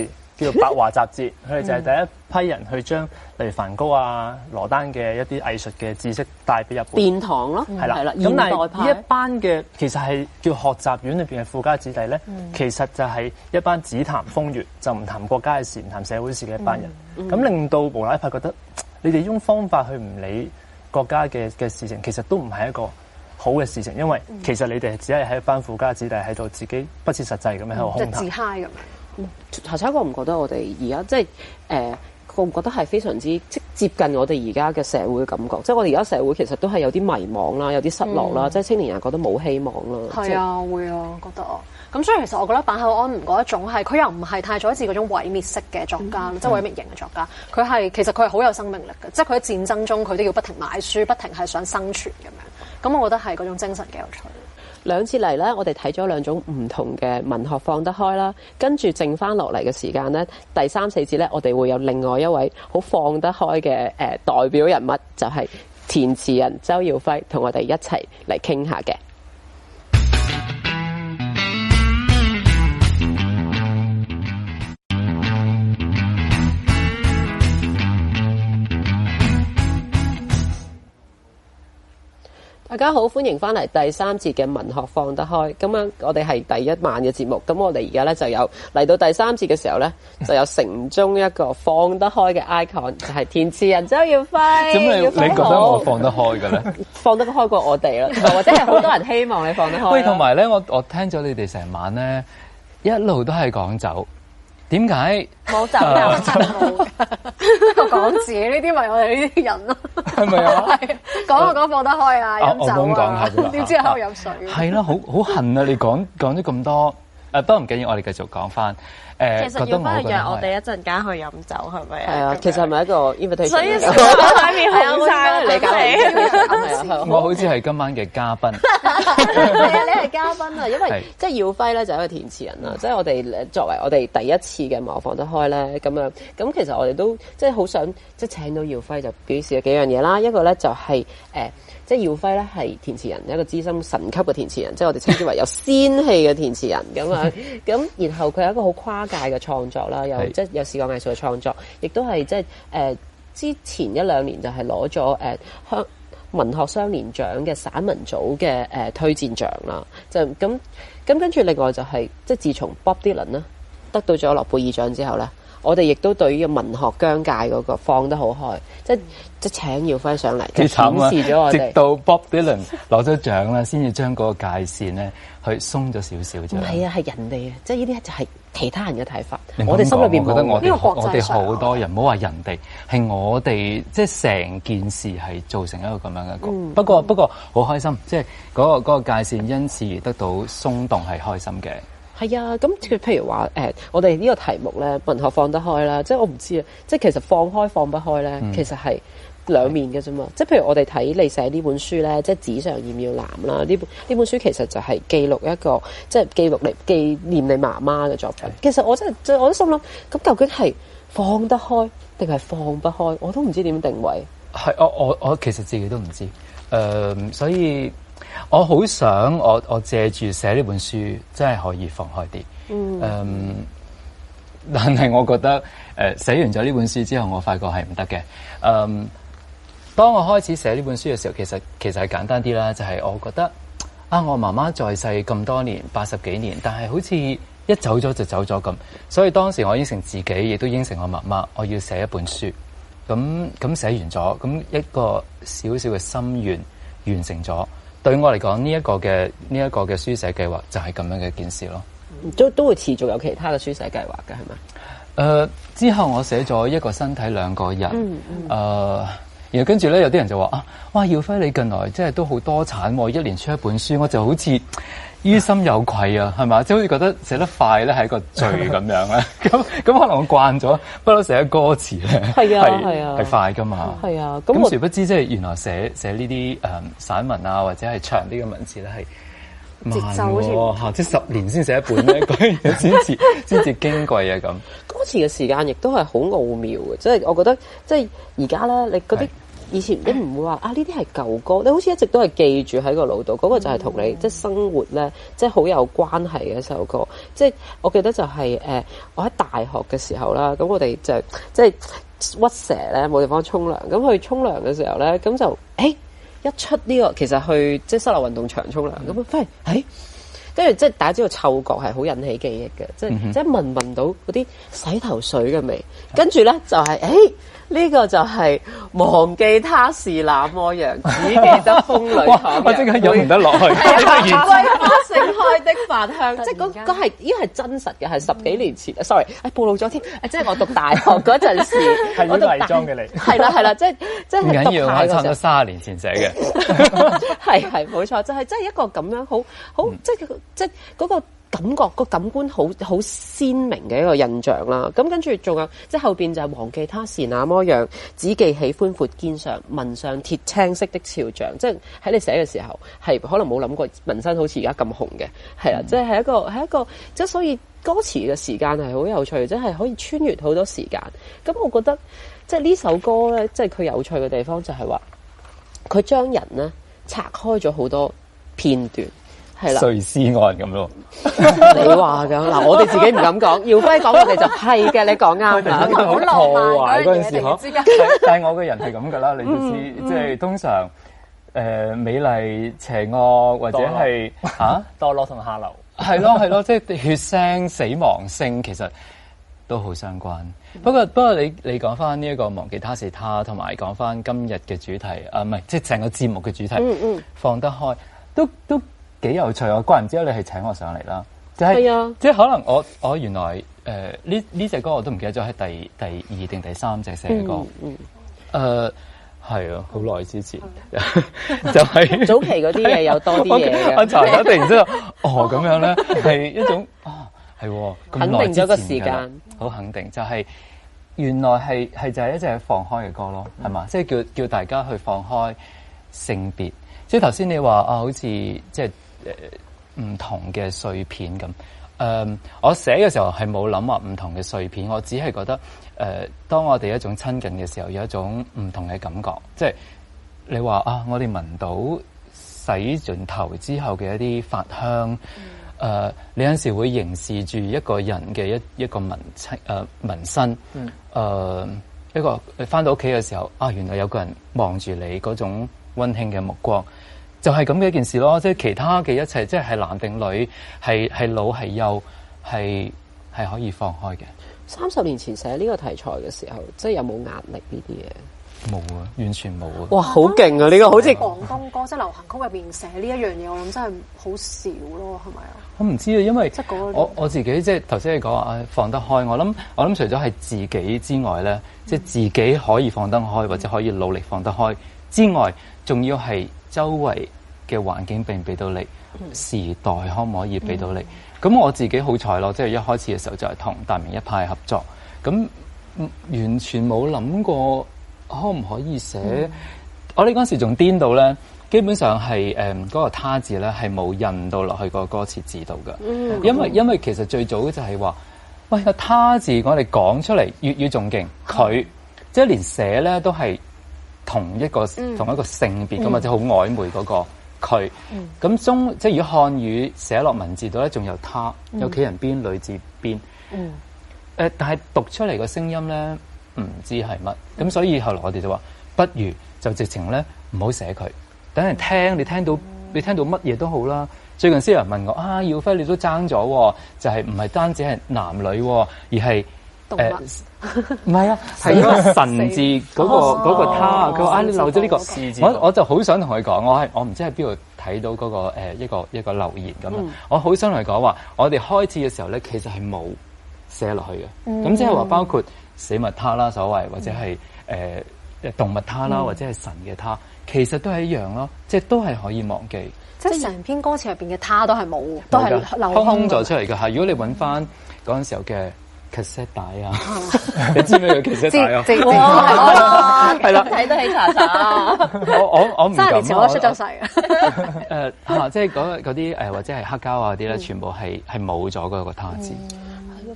叫做《白話雜誌》，佢哋就係第一批人去將例如梵高啊、羅丹嘅一啲藝術嘅知識帶俾日本。 殿堂咯， 係啦， 係啦， 咁現代但係派呢一班嘅其實係叫學習院裏邊嘅富家子弟咧，其實就係一班只談風月就唔談國家嘅事、唔談社會事嘅一班人。咁、令到無賴派覺得你哋用方法去唔理國家嘅嘅事情，其實都唔係一個好嘅事情，因為其實你哋只係喺一班富家子弟喺度自己不切實際咁樣喺度空談。 即係自嗨咁樣。 查查覺唔覺得我哋而家即係誒，覺唔覺得係非常之即接近我哋而家嘅社會嘅感覺？即係我哋而家社會其實都係有啲迷茫啦，有啲失落啦，嗯、即係青年人覺得冇希望啦。 係啊，會啊，覺得啊。咁所以其實我覺得坂口安吾嗰一種係，佢又唔係太宰治嗰種毀滅式嘅作家，嗯、即係毀滅型嘅作家。佢係其實佢係好有生命力嘅，即係佢喺戰爭中佢都要不停買書，不停係想生存咁樣。咁我覺得係嗰種精神幾有趣。 兩次嚟咧，我哋睇咗兩種唔同嘅文學放得開啦，跟住剩翻落嚟嘅時間咧，第三四節咧，我哋會有另外一位好放得開嘅誒、呃、代表人物，就係、是、填詞人周耀輝，同我哋一齊嚟傾下嘅。大家好，歡迎翻嚟第三節嘅文學放得開。咁樣我哋係第一晚嘅節目，咁我哋而家咧就有嚟到第三節嘅時候咧，就有城中一個放得開嘅 icon， 就係填詞人周耀輝。 咁你你覺得我放得開嘅咧？ 放得開過我哋啦，或者係好多人希望你放得開。 喂，同埋咧，我我聽咗你哋成晚咧，一路都係講酒。點解冇酒又冇？ 講自己呢啲咪我哋呢啲人咯， 係咪啊？ 講就講放得開啊，飲我酒咁講下啫嘛， 點知喺度飲水？ 係啦，好好恨啊！你講講咗咁多，誒，不過唔緊要，我哋繼續講翻。誒， 其實要翻嚟約我哋一陣間去飲酒，係咪啊？ 係啊，其實係咪一個 invitation？ 所以塊面紅晒， 你搞我好似係今晚嘅嘉賓。 係啊，你係嘉賓啊，因為即係耀輝咧就係一個填詞人啦，即係我哋作為我哋第一次嘅文學放得開咧，咁樣咁其實我哋都即係好想即係請到耀輝就表示咗幾樣嘢啦，一個咧就係、是、誒。呃即係耀輝咧係填詞人，一個資深神級嘅填詞人，即係我哋稱之為有仙氣嘅填詞人咁樣。咁然後佢係一個好跨界嘅創作啦，有即係有視覺藝術嘅創作，亦都係即係誒之前一兩年就係攞咗誒香文學雙年獎嘅散文組嘅誒、呃、推薦獎啦。就咁咁跟住另外就係、是、即係自從 Bob Dylan 啦得到咗諾貝爾獎之後咧。我哋亦都對於文學疆界嗰個放得好開，即係即係請耀輝上嚟，就顯示咗我哋。 直到 Bob Dylan 攞咗獎啦，先至將嗰個界線咧去鬆咗少少啫。 唔係啊，係人哋啊，即係呢啲就係其他人嘅睇法。我哋心裏邊覺得我哋我哋好多人，唔好話人哋，係我哋即係成件事係造成一個咁樣嘅局。嗯、不過不過好開心，即係嗰個嗰、嗰個界線因此而得到鬆動，係開心嘅。 係啊，咁譬如話誒、呃，我哋呢個題目咧，文學放得開啦，即係我唔知啊，即係其實放開放不開咧，嗯、其實係兩面嘅啫嘛。即係譬如我哋睇你寫呢本書咧，即係紙上艷要男啦，呢本呢本書其實就係記錄一個即係記錄你紀念你媽媽嘅作品。其實我真係即係我都心諗，咁究竟係放得開定係放不開？我都唔知點定位。 係我我我其實自己都唔知，誒、呃，所以。我好想我我借住寫呢本書，真係可以放開啲。嗯，嗯，但係我覺得誒、呃、寫完咗呢本書之後，我發覺係唔得嘅。嗯，當我開始寫呢本書嘅時候，其實其實係簡單啲啦，就係、是、我覺得啊，我媽媽在世咁多年，八十幾年，但係好似一走咗就走咗咁。所以當時我應承自己，亦都應承我媽媽，我要寫一本書。咁咁寫完咗，咁一個小小嘅心願完成咗。對我嚟講，呢、這、一個嘅呢一個嘅書寫計劃就係咁樣嘅一件事咯。 都都會持續有其他嘅書寫計劃嘅，係咪？誒、 呃，之後我寫咗一個身體兩個人。嗯嗯。誒、呃，然後跟住咧，有啲人就話啊，哇，耀輝你近來即係都好多產喎，一年出一本書，我就好似於心有愧啊，係嘛？即係好似覺得寫得快咧係一個罪咁樣咧。咁咁可能我慣咗，不嬲寫歌詞咧， 係啊係啊， 係快噶嘛。 係啊， 咁殊不知即係原來寫寫呢啲誒散文啊，或者係長啲嘅文字咧係慢喎嚇，即係十年先寫一本咧，嗰樣嘢先至先至矜貴啊咁。 歌詞嘅時間亦都係好奧妙嘅，即係我覺得即係而家咧，你嗰啲以前你唔會話啊呢啲係舊歌，你好似一直都係記住喺個腦度，嗰、那個就係同你、嗯、即係生活咧，即係好有關係嘅一首歌。即係我記得就係、是、誒、呃，我喺大學嘅時候啦，咁我哋就即係屈蛇咧冇地方沖涼，咁去沖涼嘅時候咧，咁就誒、欸、一出呢、這個其實去即係室內運動場沖涼，咁翻嚟誒。跟住即係大家知道嗅覺係好引起記憶嘅，即係、嗯、即係聞聞到嗰啲洗頭水嘅味，跟住咧就係誒呢個就係忘記他是那麼樣，只記得風裏響。我即刻飲唔得落去。係啊，桂花盛開的飯香，即係嗰嗰係呢個係真實嘅，係十幾年前。嗯、sorry，誒暴露咗添。即係我讀大學嗰陣時， 係要偽裝嘅你。係啦係啦，即係即係唔緊要，我差唔多三十年前寫嘅。 係係冇錯，就係即係一個咁樣好好即係。即係嗰個感覺、個感官好好鮮明嘅一個印象啦。咁跟住仲有即係後邊就係忘記他是那麼樣，只記喜歡闊肩上紋上鐵青色的肖像。即係喺你寫嘅時候係可能冇諗過紋身好似而家咁紅嘅，係啦、嗯，即係係一個係一個即係所以歌詞嘅時間係好有趣，即係可以穿越好多時間。咁我覺得即係呢首歌咧，即係佢有趣嘅地方就係話佢將人咧拆開咗好多片段。係啦， 碎屍案咁咯。 你話㗎嗱，我哋自己唔敢講，耀輝講我哋就係嘅，你講啱啦。 好破壞嗰陣時嗬，但係我嘅人係咁㗎啦，你都知，嗯嗯、即係通常誒、呃、美麗、邪惡或者係嚇墮落同下流， 係咯係咯，即係血腥、死亡性其實都好相關。嗯、不過不過你你講翻呢一個忘記他是他，同埋講翻今日嘅主題啊，唔係即係成個節目嘅主題，嗯嗯、放得開都都。都幾有趣啊！怪唔知你係請我上嚟啦，就係、是啊、即係可能我我原來誒呢呢隻歌我都唔記得咗係第第二定第三隻寫嘅歌，嗯嗯，誒係、呃、啊，好耐之前、嗯、就係、是、 早期嗰啲嘢有多啲嘢嘅。 阿查查突然之間哦咁樣咧，係一種啊係咁耐之前嘅，肯定咗個時間，好肯定就係、是、原來係係就係一隻放開嘅歌咯，係嘛、嗯？即係叫叫大家去放開性別，即係頭先你話啊，好似即係。誒唔、呃、同嘅碎片咁，誒、呃、我寫嘅時候係冇諗話唔同嘅碎片，我只係覺得誒、呃，當我哋一種親近嘅時候，有一種唔同嘅感覺，即係你話啊，我哋聞到洗盡頭之後嘅一啲髮香，誒、嗯呃、你有陣時會凝視住一個人嘅一一個紋親誒紋身，誒、嗯呃、一個返到屋企嘅時候，啊原來有個人望住你嗰種溫馨嘅目光。就係咁嘅一件事咯，即係其他嘅一切，即係係男定女，係係老係幼，係係可以放開嘅。 三十年前寫呢個題材嘅時候，即係有冇壓力呢啲嘢？ 冇啊，完全冇啊！ 哇，好勁啊！呢、呢個好似廣東歌，即係流行曲入邊寫呢一樣嘢，我諗真係好少咯，係咪啊？ 我唔知啊，因為即係我我自己即係頭先你講話放得開，我諗我諗除咗係自己之外咧，即係、嗯、自己可以放得開，或者可以努力放得開之外，仲要係周圍嘅環境俾唔俾到你，嗯、時代可唔可以俾到你？咁、嗯、我自己好彩咯，即係一開始嘅時候就係同大明一派合作，咁完全冇諗過可唔可以寫。嗯、我哋嗰陣時仲顛到咧，基本上係誒嗰個他字咧係冇印到落去個歌詞字度㗎，嗯、因為因為其實最早就係話，喂個他字我哋講出嚟粵語仲勁，佢、嗯、即係連寫咧都係同一個、嗯、同一個性別㗎嘛，即係好曖昧嗰、嗰個。佢咁、嗯、中即係如果漢語寫落文字度咧，仲有他，有企人邊女字邊，誒、嗯呃，但係讀出嚟個聲音咧唔知係乜，咁、嗯、所以後來我哋就話，不如就直情咧唔好寫佢，等人聽，你聽到、嗯、你聽到乜嘢都好啦。最近先有人問我啊，耀輝你都爭咗，就係唔係單止係男女，而係。誒，唔係啊，係嗰個神字嗰、那個嗰、哦、個他，佢話啊，你漏咗呢、這個，我我就好想同佢講，我係我唔知喺邊度睇到嗰、那個誒、呃、一個一個留言咁啊，嗯、我好想同佢講話，我哋開始嘅時候咧，其實係冇寫落去嘅，咁、嗯、即係話包括死物他啦，所謂或者係誒誒動物他啦，或者係、呃、神嘅他，其實都係一樣咯，即係都係可以忘記， 即係成篇歌詞入邊嘅他都係冇，都係留空咗出嚟嘅。係如果你揾翻嗰陣時候嘅。cassette 帶啊，你知咩叫 cassette 帶啊？ 哇， 係啦，睇得起查查。 我我我唔敢。 三年前我都出咗世啊。 誒嚇，即係嗰嗰啲誒或者係黑膠啊啲咧，全部係係冇咗嗰個他字。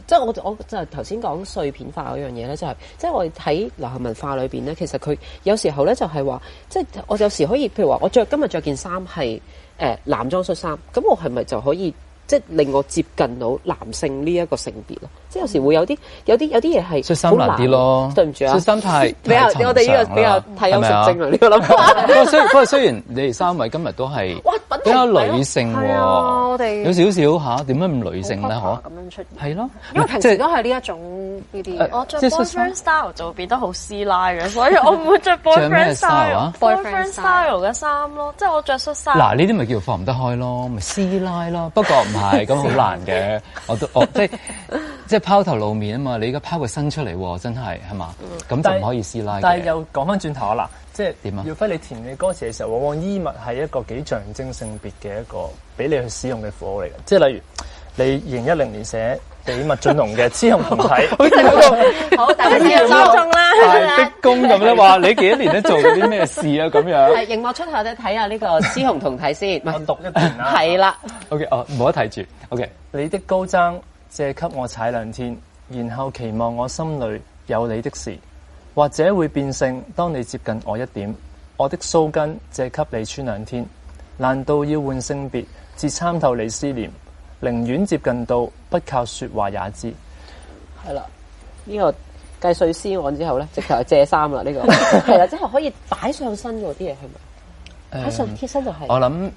即係我我就係頭先講碎片化嗰樣嘢咧，就係、是、即係我哋睇流行文化裏邊咧，其實佢有時候咧就係話，即係我有時可以譬如話，我着今日着件衫係誒男裝恤衫，咁我係咪就可以即係令我接近到男性呢一個性別咯？即係有時會有啲有啲有啲嘢係恤衫難啲咯， 對唔住啊， 恤衫太比較我哋呢個比較太有屬性啦呢個諗法。 不過雖不過雖然你哋三位今日都係比較女性喎， 我哋有少少嚇，點解咁女性咧？嗬， 咁樣出現係咯， 因為平時都係呢一種呢啲。 我着 boyfriend style 就會變得好師奶嘅，所以我唔會着 boyfriend style。boyfriend style 嘅衫咯，即係我着恤衫。 嗱，呢啲咪叫放唔得開咯，咪師奶咯。不過唔係，咁好難嘅。我都我即係即係拋頭露面啊嘛！你而家拋個身出嚟喎，真係係嘛？咁就唔可以師奶嘅。 但係又講翻轉頭啊嗱，即係點啊？ 耀輝你填嘅歌詞嘅時候，往往衣物係一個幾象徵性別嘅一個俾你去使用嘅符號嚟嘅。即係例如你二零一零年寫俾麥浚龍嘅《雌雄同體》， 好似嗰個好，大家知道中啦。 大逼宮咁咧，話你幾多年都做咗啲咩事啊？咁樣係熒幕出下咧，睇下呢個《雌雄同體》先。 我讀一段啦。 係啦。 OK，哦，冇得睇住。OK， 你的高踭借給我踩兩天，然後期望我心裏有你的事，或者會變性。當你接近我一點，我的鬚根借給你穿兩天。難道要換性別至參透你思念？寧願接近到不靠說話也知。 係啦，呢、這個計碎屍案之後咧，直頭係借衫啦。呢、這個係啦，即係可以擺上身嗰啲嘢係咪？擺上貼身就係、是。 我諗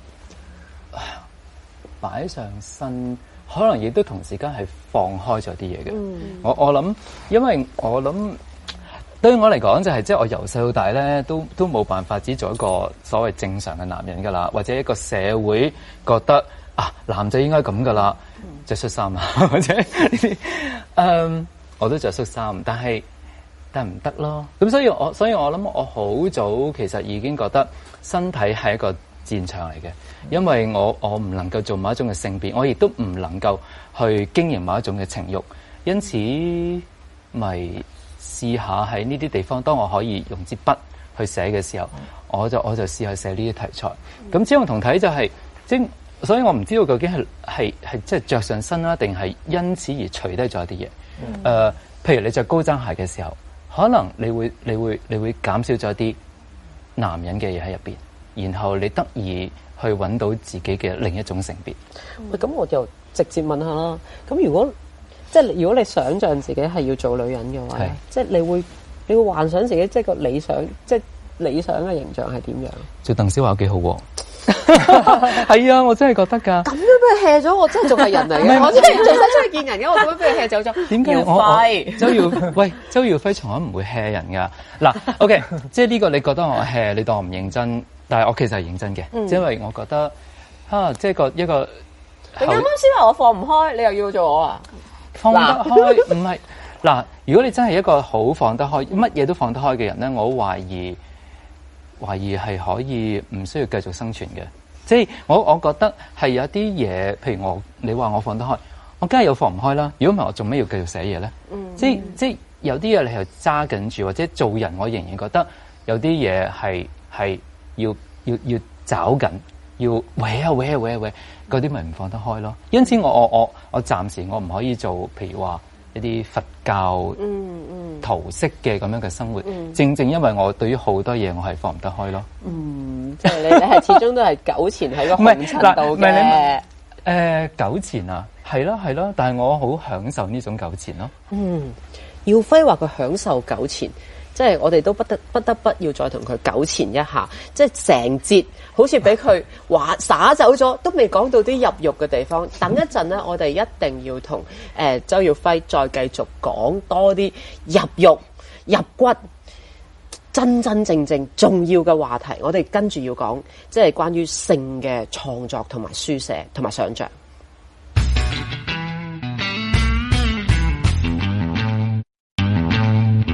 擺上身，可能亦都同時間係放開咗啲嘢嘅。 嗯、 我我諗，因為我諗對於我嚟講就係、是，即係我由細到大咧，都都冇辦法只做一個所謂正常嘅男人噶啦，或者一個社會覺得。啊，男仔應該咁噶啦，着恤衫啊，或者呢啲，嗯，我都着恤衫，但係但係唔得咯。咁所以我所以我諗我好早其實已經覺得身體係一個戰場嚟嘅，因為我我唔能夠做某一種嘅性別，我亦都唔能夠去經營某一種嘅情慾，因此咪試下喺呢啲地方，當我可以用支筆去寫嘅時候，我就我就試下寫呢啲題材。咁雌雄同體就係、是、即。所以我唔知道究竟係係係即係着上身啦，定係因此而除低咗一啲嘢。誒、嗯呃，譬如你着高踭鞋嘅時候，可能你會你會你會減少咗一啲男人嘅嘢喺入邊，然後你得以去揾到自己嘅另一種性別。 喂、嗯，咁我就直接問下啦。咁如果即係如果你想象自己係要做女人嘅話，是即係你會你會幻想自己即係個理想，即係理想嘅形象係點樣？做鄧小華幾好喎。係啊，我真係覺得㗎。 咁樣俾佢 hea 咗，我真係仲係人嚟嘅。我真係做晒出去見人嘅，我咁樣俾佢 hea 走咗。 點解我我周耀喂周耀輝從來唔會 hea 人㗎？嗱，OK，即係呢個你覺得我 hea，你當我唔認真，但係我其實係認真嘅，嗯、因為我覺得啊，即係個一個。 你啱啱先話我放唔開，你又要做我啊？ 放得開唔係嗱，如果你真係一個好放得開，乜嘢都放得開嘅人咧，我好懷疑。懷疑係可以唔需要繼續生存嘅，即係我我覺得係有啲嘢，譬如我你話我放得開，我梗係有放唔開啦。如果唔係，我做咩要繼續寫嘢咧？嗯，即係即係有啲嘢你係揸緊住，或者做人，我仍然覺得有啲嘢係係要要要找緊，要搲啊搲啊搲啊搲，嗰啲咪唔放得開咯。因此我我我我暫時我唔可以做，譬如話一啲佛教嗯嗯圖式嘅咁樣嘅生活，嗯、正正因為我對於好多嘢我係放唔得開咯。嗯， 即係你你係始終都係糾纏喺個紅塵度嘅。 誒，糾纏啊，係咯係咯，但係我好享受呢種糾纏咯。 嗯，耀輝話佢享受糾纏。即係我哋都不得不得不要再同佢糾纏一下，即係成節好似俾佢話灑走咗，都未講到啲入肉嘅地方。等一陣咧，我哋一定要同誒、呃、周耀輝再繼續講多啲入肉入骨、真真正正重要嘅話題。我哋跟住要講，即係關於性嘅創作同埋書寫同埋想像。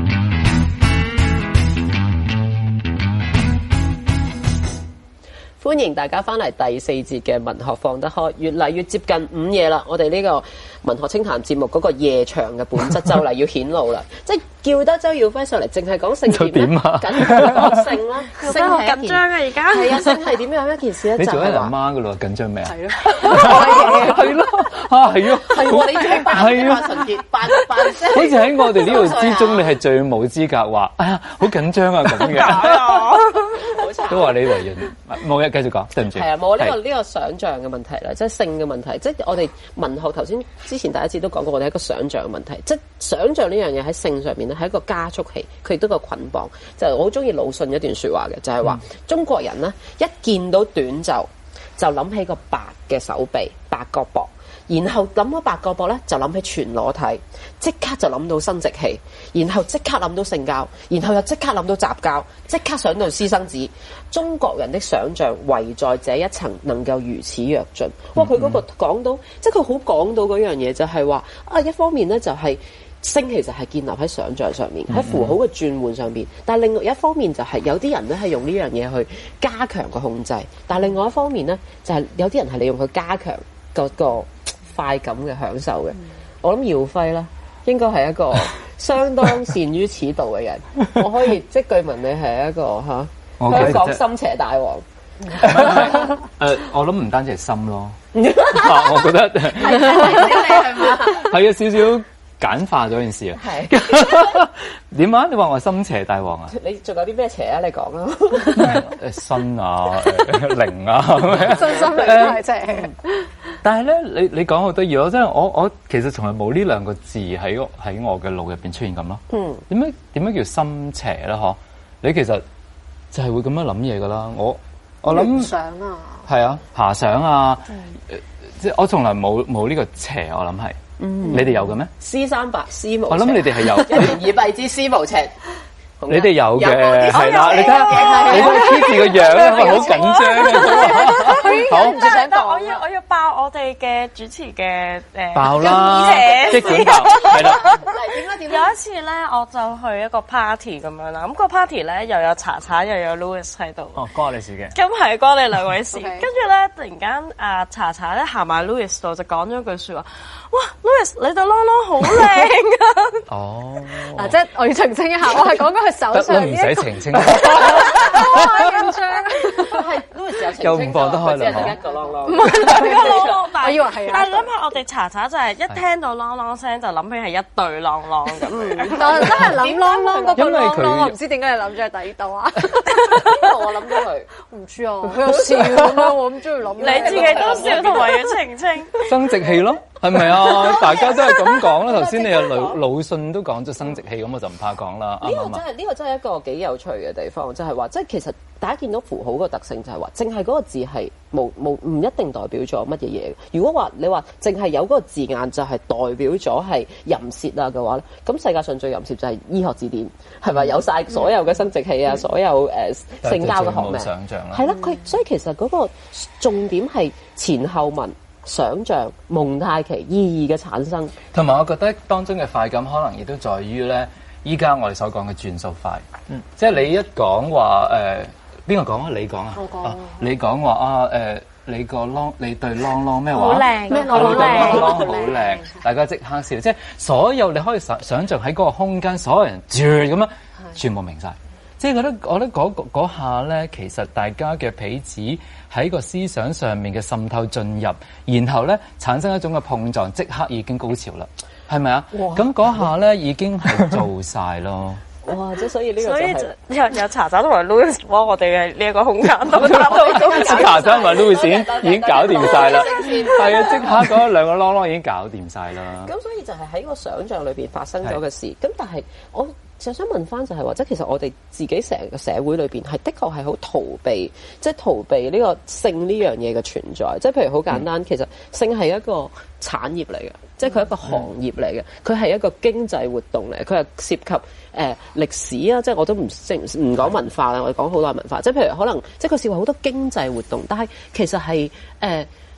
歡歡迎大家翻嚟第四節嘅文學放得開，越嚟越接近午夜啦。我哋呢個文學清談節目嗰個夜場嘅本質就嚟要顯露啦，即係叫得周耀輝上嚟，淨係講性點咧，緊講性啦，性好係緊張啊！而家係啊，性係點樣一件事咧？ 你做緊人就係話媽噶咯，緊張咩啊？ 係咯， 係咯，啊係咯， 係喎，你仲要扮係啊扮純潔，扮扮即係好似喺我哋呢度之中，你係最冇資格話，哎呀，好緊張啊咁嘅。 好慘都話你為人冇嘢，繼續講，對唔住。 係啊，冇呢、個係呢、個想像嘅問題啦，即係性嘅問題，即係我哋文學頭先之前第一次都講過，我哋係一個想像嘅問題，即係想像呢樣嘢喺性上面咧係一個加速器，佢亦都個捆綁。就係我好中意魯迅一段説話嘅，就係、話、 嗯、 中國人咧一見到短袖就諗起個白嘅手臂、白角膊。然後諗到白角膊咧，就諗起全裸體，即刻就諗到生殖器，然後即刻諗到性交，然後又即刻諗到雜交，即刻想到私生子。中國人的想像唯在這一層能夠如此躍進。哇！佢嗰個講到，即係佢好講到嗰樣嘢，就係話啊，一方面咧就係、性其實係建立喺想像上面，喺符號嘅轉換上面。但係另外一方面就係有啲人咧係用呢樣嘢去加強個控制，但係另外一方面咧就係、有啲人係利用佢加強嗰個快感嘅享受嘅。我諗耀輝啦，應該係一個相當善於此道嘅人。我可以即係據聞你係一個嚇、 我覺得香港心邪大王。 誒、呃，我諗唔單止係心咯，啊，我覺得係啊，少少簡化咗件事啊。 係點啊？你話我係心邪大王啊？ 你仲有啲咩邪啊？你講啦。 誒身啊，誒靈啊，咁樣真心嚟都係正。 但係咧，你你講好得意咯，真係我我其實從來冇呢兩個字喺我喺我嘅腦入邊出現咁咯。 嗯， 點樣點樣叫心邪咧？嗬，你其實就係會咁樣諗嘢噶啦。我我諗想啊， 係啊，遐想啊，呃即係我從來冇冇呢個邪，我諗係。嗯，你哋有嘅咩？ 詩三百詩無邪。 我諗你哋係有。 一言以蔽之，詩無邪。 你哋有嘅， 有係啦，你睇下，你睇下 Kitty 個樣咧，好緊張嘅。好， 唔係，但我要我要爆我哋嘅主持嘅誒爆啦，即嘅管爆，係啦。 點解點有一次咧，我就去一個 party 咁樣啦，咁、個 party 咧又有茶茶又有 Louis 喺度。 哦，關我哋事嘅。 咁係關你兩位事， Okay. 跟住咧突然間啊茶茶咧行埋 Louis 度就講咗句説話，哇 Louis 你對啷啷好靚啊！ 哦， 嗱，即係我要澄清一下，我係講緊佢手得啦，唔上呢一個使澄清。 好緊張。 係 Louis 有澄清又唔放得開啦佢只係得一個啷啷。 唔係兩個啷啷，但我以為係啊但係諗下我哋茶茶就係一聽到啷啷聲就諗起係一對啷啷咁。 我真係諗啷啷嗰個因為佢啷啷，我唔知點解你諗咗喺第度啊？ 邊度我諗到佢？ 唔知啊，佢有笑咁樣，我咁中意諗。 你自己都笑同埋要澄清。 生殖器咯，係咪啊？大家都係咁講啦。頭先你有魯魯迅都講咗生殖器，咁我就唔怕講啦。啱呢個唔啱啊？ 真係呢個真係一個幾有趣嘅地方，就係話，即係其實大家見到符號個特性就係話，淨係嗰個字係冇冇唔一定代表咗乜嘢嘢。如果話你話淨係有嗰個字眼就係代表咗係淫褻啊嘅話咧，咁世界上最淫褻就係醫學字典，係咪有晒所有嘅生殖器啊，所有誒性交嘅學冇名？ 想像啦。 係啦，佢所以其實嗰個重點係前後文、想像、蒙太奇、意義嘅產生。 同埋我覺得當中嘅快感可能亦都在於咧，依家我哋所講嘅轉數快。嗯，即係你一講話誒，邊個講啊？你講啊？ 我講啊你講話啊誒，你個啷，你對啷啷咩話？ 好靚咩好啷啷啷好靚，大家即刻笑，即係所有你可以想想像喺嗰個空間，所有人住咁樣，全部明晒。即係覺得，我覺得嗰嗰下咧，其實大家嘅彼此喺個思想上面嘅滲透進入，然後咧產生一種嘅碰撞，即刻已經高潮啦，係咪啊？咁嗰下咧已經係做晒咯。 哇！即係所以呢個所以就係就有有茶茶同埋 Louis 幫我哋嘅呢一個空間度打到高潮。 茶餐埋 Louis 已經已經搞掂晒啦，係啊！即刻嗰兩個啷啷已經搞掂晒啦。 咁所以就係喺個想像裏邊發生咗嘅事。咁但係我就想問翻就係話，即係其實我哋自己成個社會裏邊係的確係好逃避，即係逃避呢個性呢樣嘢嘅存在。即係譬如好簡單，嗯、其實性係一個產業嚟嘅，即係佢係一個行業嚟嘅，佢係一個經濟活動嚟，佢係涉及誒、呃、歷史啊，即係我都唔唔講文化啦，我哋講好多文化。即係譬如可能，即係佢涉及好多經濟活動，但係其實係誒。呃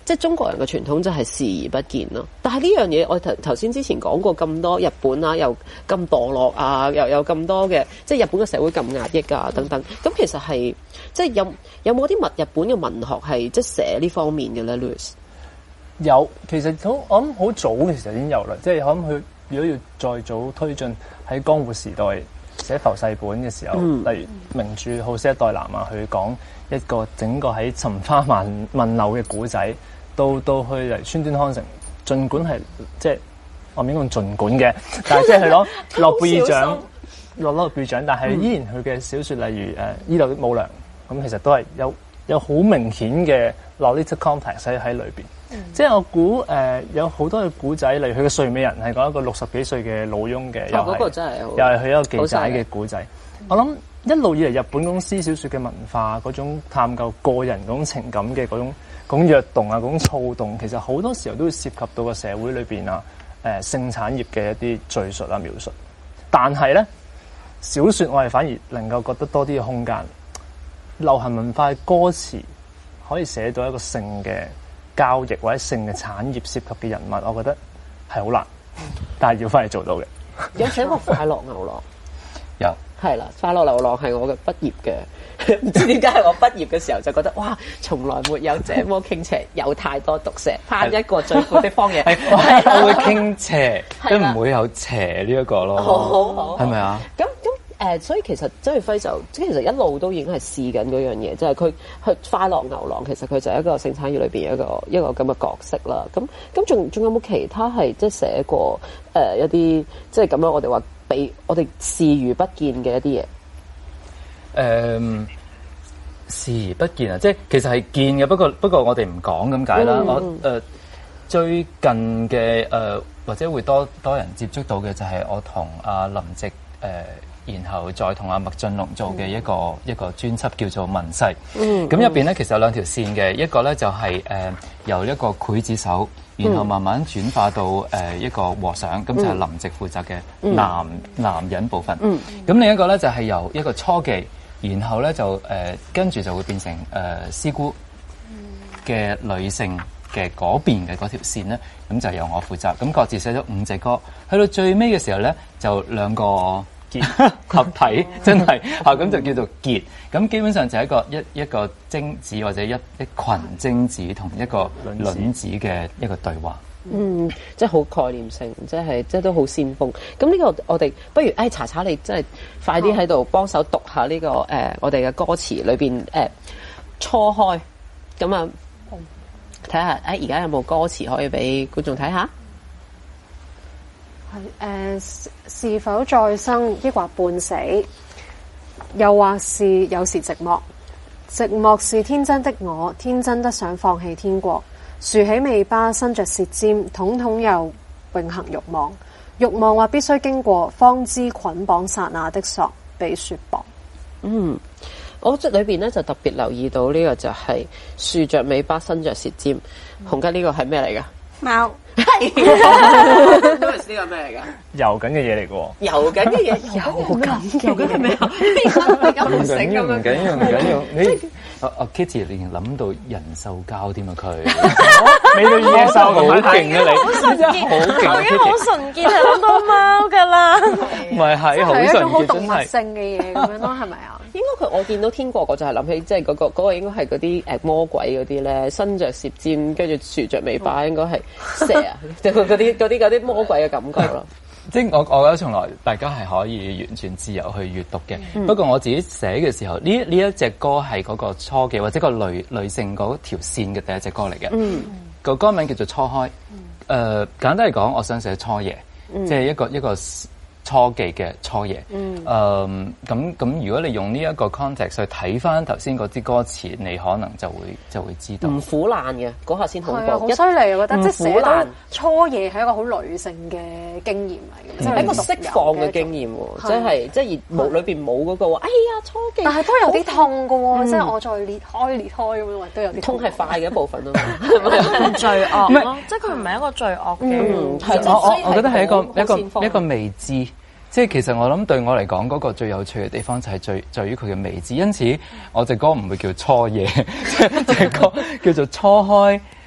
即係中國人嘅傳統就係視而不見咯。但係呢樣嘢，我頭頭先之前講過咁多日本啊，又咁墮落啊，又有咁多嘅，即係日本嘅社會咁壓抑啊等等。咁其實係即係有有冇啲文日本嘅文學係即係寫呢方面嘅咧 ，Louis？ 有，其實好我諗好早嘅時候已經有啦，即係我諗佢如果要再早推進喺江戶時代寫浮世本嘅時候，嗯、例如名著《好色一代男》啊，去講一個整個喺尋花問問柳嘅古仔，到到去嚟川端康成，儘管係即係我唔應該用儘管嘅，但係即係佢攞諾貝爾獎，攞諾貝爾獎，但係依然佢嘅小説，例如誒《伊豆的舞娘》，咁其實都係有有好明顯嘅 Lolita complex 喺喺裏邊。嗯、即係我估誒、呃、有好多嘅古仔，例如佢嘅睡美人係講一個六十幾歲嘅老翁嘅，又係、哦、又係佢一個記者嘅古仔。我諗一路以嚟日本嗰種私小説嘅文化，嗰種探究個人嗰種情感嘅嗰種嗰種躍動啊，嗰種躁動，其實好多時候都會涉及到個社會裏邊啊誒性產業嘅一啲敘述啊描述。但係咧小説我係反而能夠覺得多啲嘅空間，流行文化嘅歌詞可以寫到一個性嘅交易或者性嘅產業涉及嘅人物，我覺得係好難，但係要翻嚟做到嘅。 有寫過《快樂牛郎》 有係啦，《快樂牛郎》係我嘅畢業嘅，唔知點解係我畢業嘅時候就覺得哇，從來沒有這麼傾斜，有太多毒蛇，攀一個最闊的荒野。 我會傾斜，都唔會有邪呢一個咯。 好好好， 係咪啊？ 咁咁。誒、呃，所以其實周耀輝就即係其實一路都已經係試緊嗰樣嘢，即係佢去快樂牛郎，其實佢就係一個性產業裏邊一個一個咁嘅角色啦。咁咁仲仲有冇其他係即係寫過誒、呃、一啲即係咁樣我哋話俾我哋視而不見嘅一啲嘢？誒、 嗯，視而不見啊！即係其實係見嘅，不過不過我哋唔講咁解啦。嗯、我誒、呃、最近嘅誒、呃、或者會多多人接觸到嘅就係我同阿林夕誒。呃然後再同阿麥浚龍做嘅一個、嗯、一個專輯叫做《問世》，咁入邊咧其實有兩條線嘅，一個咧就係、是、誒、呃、由一個劊子手，然後慢慢轉化到誒、呃、一個和尚，咁、嗯、就係林夕負責嘅男、嗯、男人部分。咁、嗯、另一個咧就係、是、由一個初妓，然後咧就誒、呃、跟住就會變成誒師姑嘅女性嘅嗰邊嘅嗰條線咧，咁就由我負責。咁各自寫咗五隻歌，去到最尾嘅時候咧，就兩個結合體真係嚇，咁就叫做結。咁基本上就係一個一一個精子或者一一群精子同一個卵子嘅一個對話。 嗯，即係好概念性，即係即係都好先鋒。咁呢個我哋不如誒查查你，即係快啲喺度幫手讀下呢、這個誒、呃、我哋嘅歌詞裏邊誒初開咁啊，睇下誒而家有冇歌詞可以俾觀眾睇下。 係誒、呃，是否再生，抑或半死？又或是有時寂寞？寂寞是天真的我，天真得想放棄天國。豎起尾巴，伸着舌尖，統統又永恆慾望。慾望或必須經過，方知捆綁剎那的索比雪薄。 嗯，我裏邊咧就特別留意到呢個就係豎着尾巴，伸着舌尖。洪吉呢個係咩嚟㗎？ 貓。 係，Louis 呢個咩嚟㗎？ 游緊嘅嘢嚟嘅喎， 游緊嘅嘢，游緊，游緊係咩啊？唔緊要，唔緊要，唔緊要。你阿阿 Kitty 連諗到人獸交添啊佢， 美女野獸好勁啊你， 真係好勁，我已經好純潔係諗到貓㗎啦。 唔係係好純潔，真係性嘅嘢咁樣咯，係咪啊？ 應該佢我見到天國，我就係諗起即係嗰個嗰個應該係嗰啲誒魔鬼嗰啲咧，伸着舌尖，跟住豎着尾巴，應該係蛇啊，即係嗰啲嗰啲嗰啲魔鬼嘅感覺咯。 即係我我覺得從來大家係可以完全自由去閱讀嘅。嗯、不過我自己寫嘅時候，呢呢一隻歌係嗰個初嘅或者個女女性嗰條線嘅第一隻歌嚟嘅。嗯，個歌名叫做初開。誒、呃、簡單嚟講，我想寫初夜，嗯、即係一個一個初記嘅初夜。嗯。誒咁咁，如果你用呢一個 context 去睇翻頭先嗰啲歌詞，你可能就會就會知道。唔苦爛嘅嗰下先恐怖， 好犀利！我覺得即係寫到初夜係一個好女性嘅經驗嚟嘅，即係一個釋放嘅經驗喎。 即係即係冇裏邊冇嗰個話，哎呀初記， 但係都有啲痛嘅喎，即係我再裂開裂開咁樣，都有啲痛係快嘅一部分咯。 罪惡咯，即係佢唔係一個罪惡嘅。 我我我覺得係一個一個一個未知。即係其實我諗對我嚟講嗰個最有趣嘅地方就係最在於佢嘅未知，因此我隻歌唔會叫初夜，隻歌叫做初開。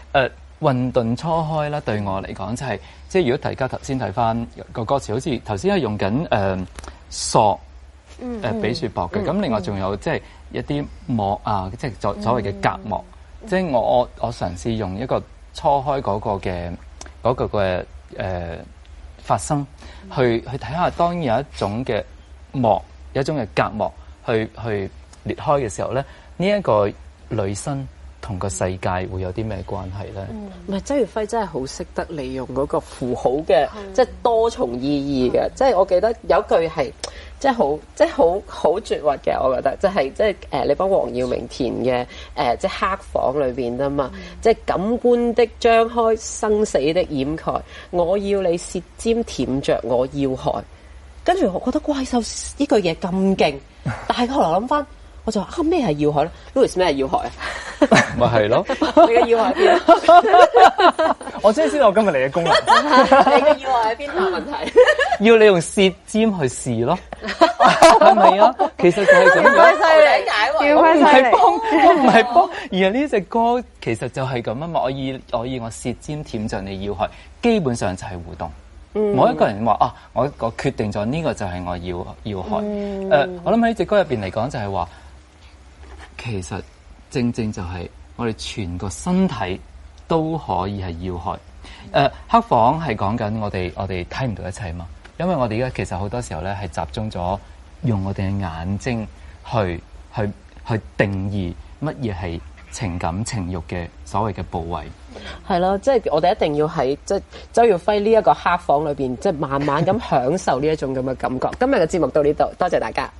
誒混沌初開啦，對我嚟講就係、是、即係如果大家頭先睇翻個歌詞，好似頭先係用緊誒、呃、索誒、呃、比雪薄嘅，咁、嗯、另外仲有即係一啲膜啊，即係所所謂嘅隔膜，嗯、即係我我我嘗試用一個初開嗰個嘅嗰、那個嘅誒、呃、發生，去去睇下當有一種嘅膜，有一種嘅隔膜去去裂開嘅時候咧，呢、這、一個女生同個世界會有啲咩關係咧？ 唔係周耀輝真係好識得利用嗰個符號嘅，即係多重意義嘅。即係我記得有句係即係好即係好好絕核嘅，我覺得就係即係誒你幫黃耀明填嘅誒即係黑房裏邊啊嘛，即係感官的張開，生死的掩蓋，我要你舌尖舔着我要害。跟住我覺得怪獸呢句嘢咁勁，但係後來諗翻。我就話啊咩係要害咧 ？Louis 咩係要害啊？ 咪係咯， 你嘅要害喺邊？ 我真係知道我今日嚟嘅功能。 你嘅要害喺邊度問題？ 要你用舌尖去試咯，係咪啊？其實就係咁樣。 要犀利解喎， 我唔係幫，我唔係幫，而係呢隻歌其實就係咁啊嘛！我以我以我舌尖舔着你要害，基本上就係互動。冇、嗯、一個人話啊，我我決定咗呢個就係我要要害。誒、嗯呃，我諗喺隻歌入邊嚟講就係話。其實正正就係我哋全個身體都可以係要害。誒、呃，黑房係講緊我哋我哋睇唔到一切嘛，因為我哋而家其實好多時候咧係集中咗用我哋嘅眼睛去去去定義乜嘢係情感情慾嘅所謂嘅部位。 係咯，即係我哋一定要喺即係周耀輝呢一個黑房裏邊，即係慢慢咁享受呢一種咁嘅感覺。今日嘅節目到呢度，多謝大家。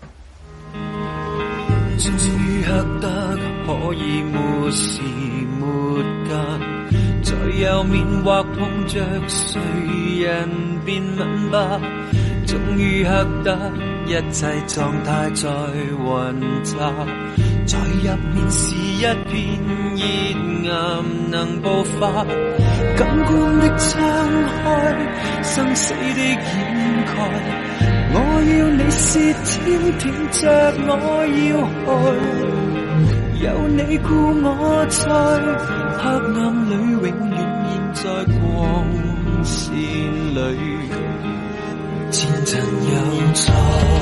此刻得可以沒時沒間，在右面或碰着誰人便吻吧，終於刻得一切狀態在混雜，在入面是一片熱岩能爆發，感官的張開，生死的掩蓋，我要你舌尖舔着我要害，有你故我在黑暗裏永遠現在光線裏，前塵有錯。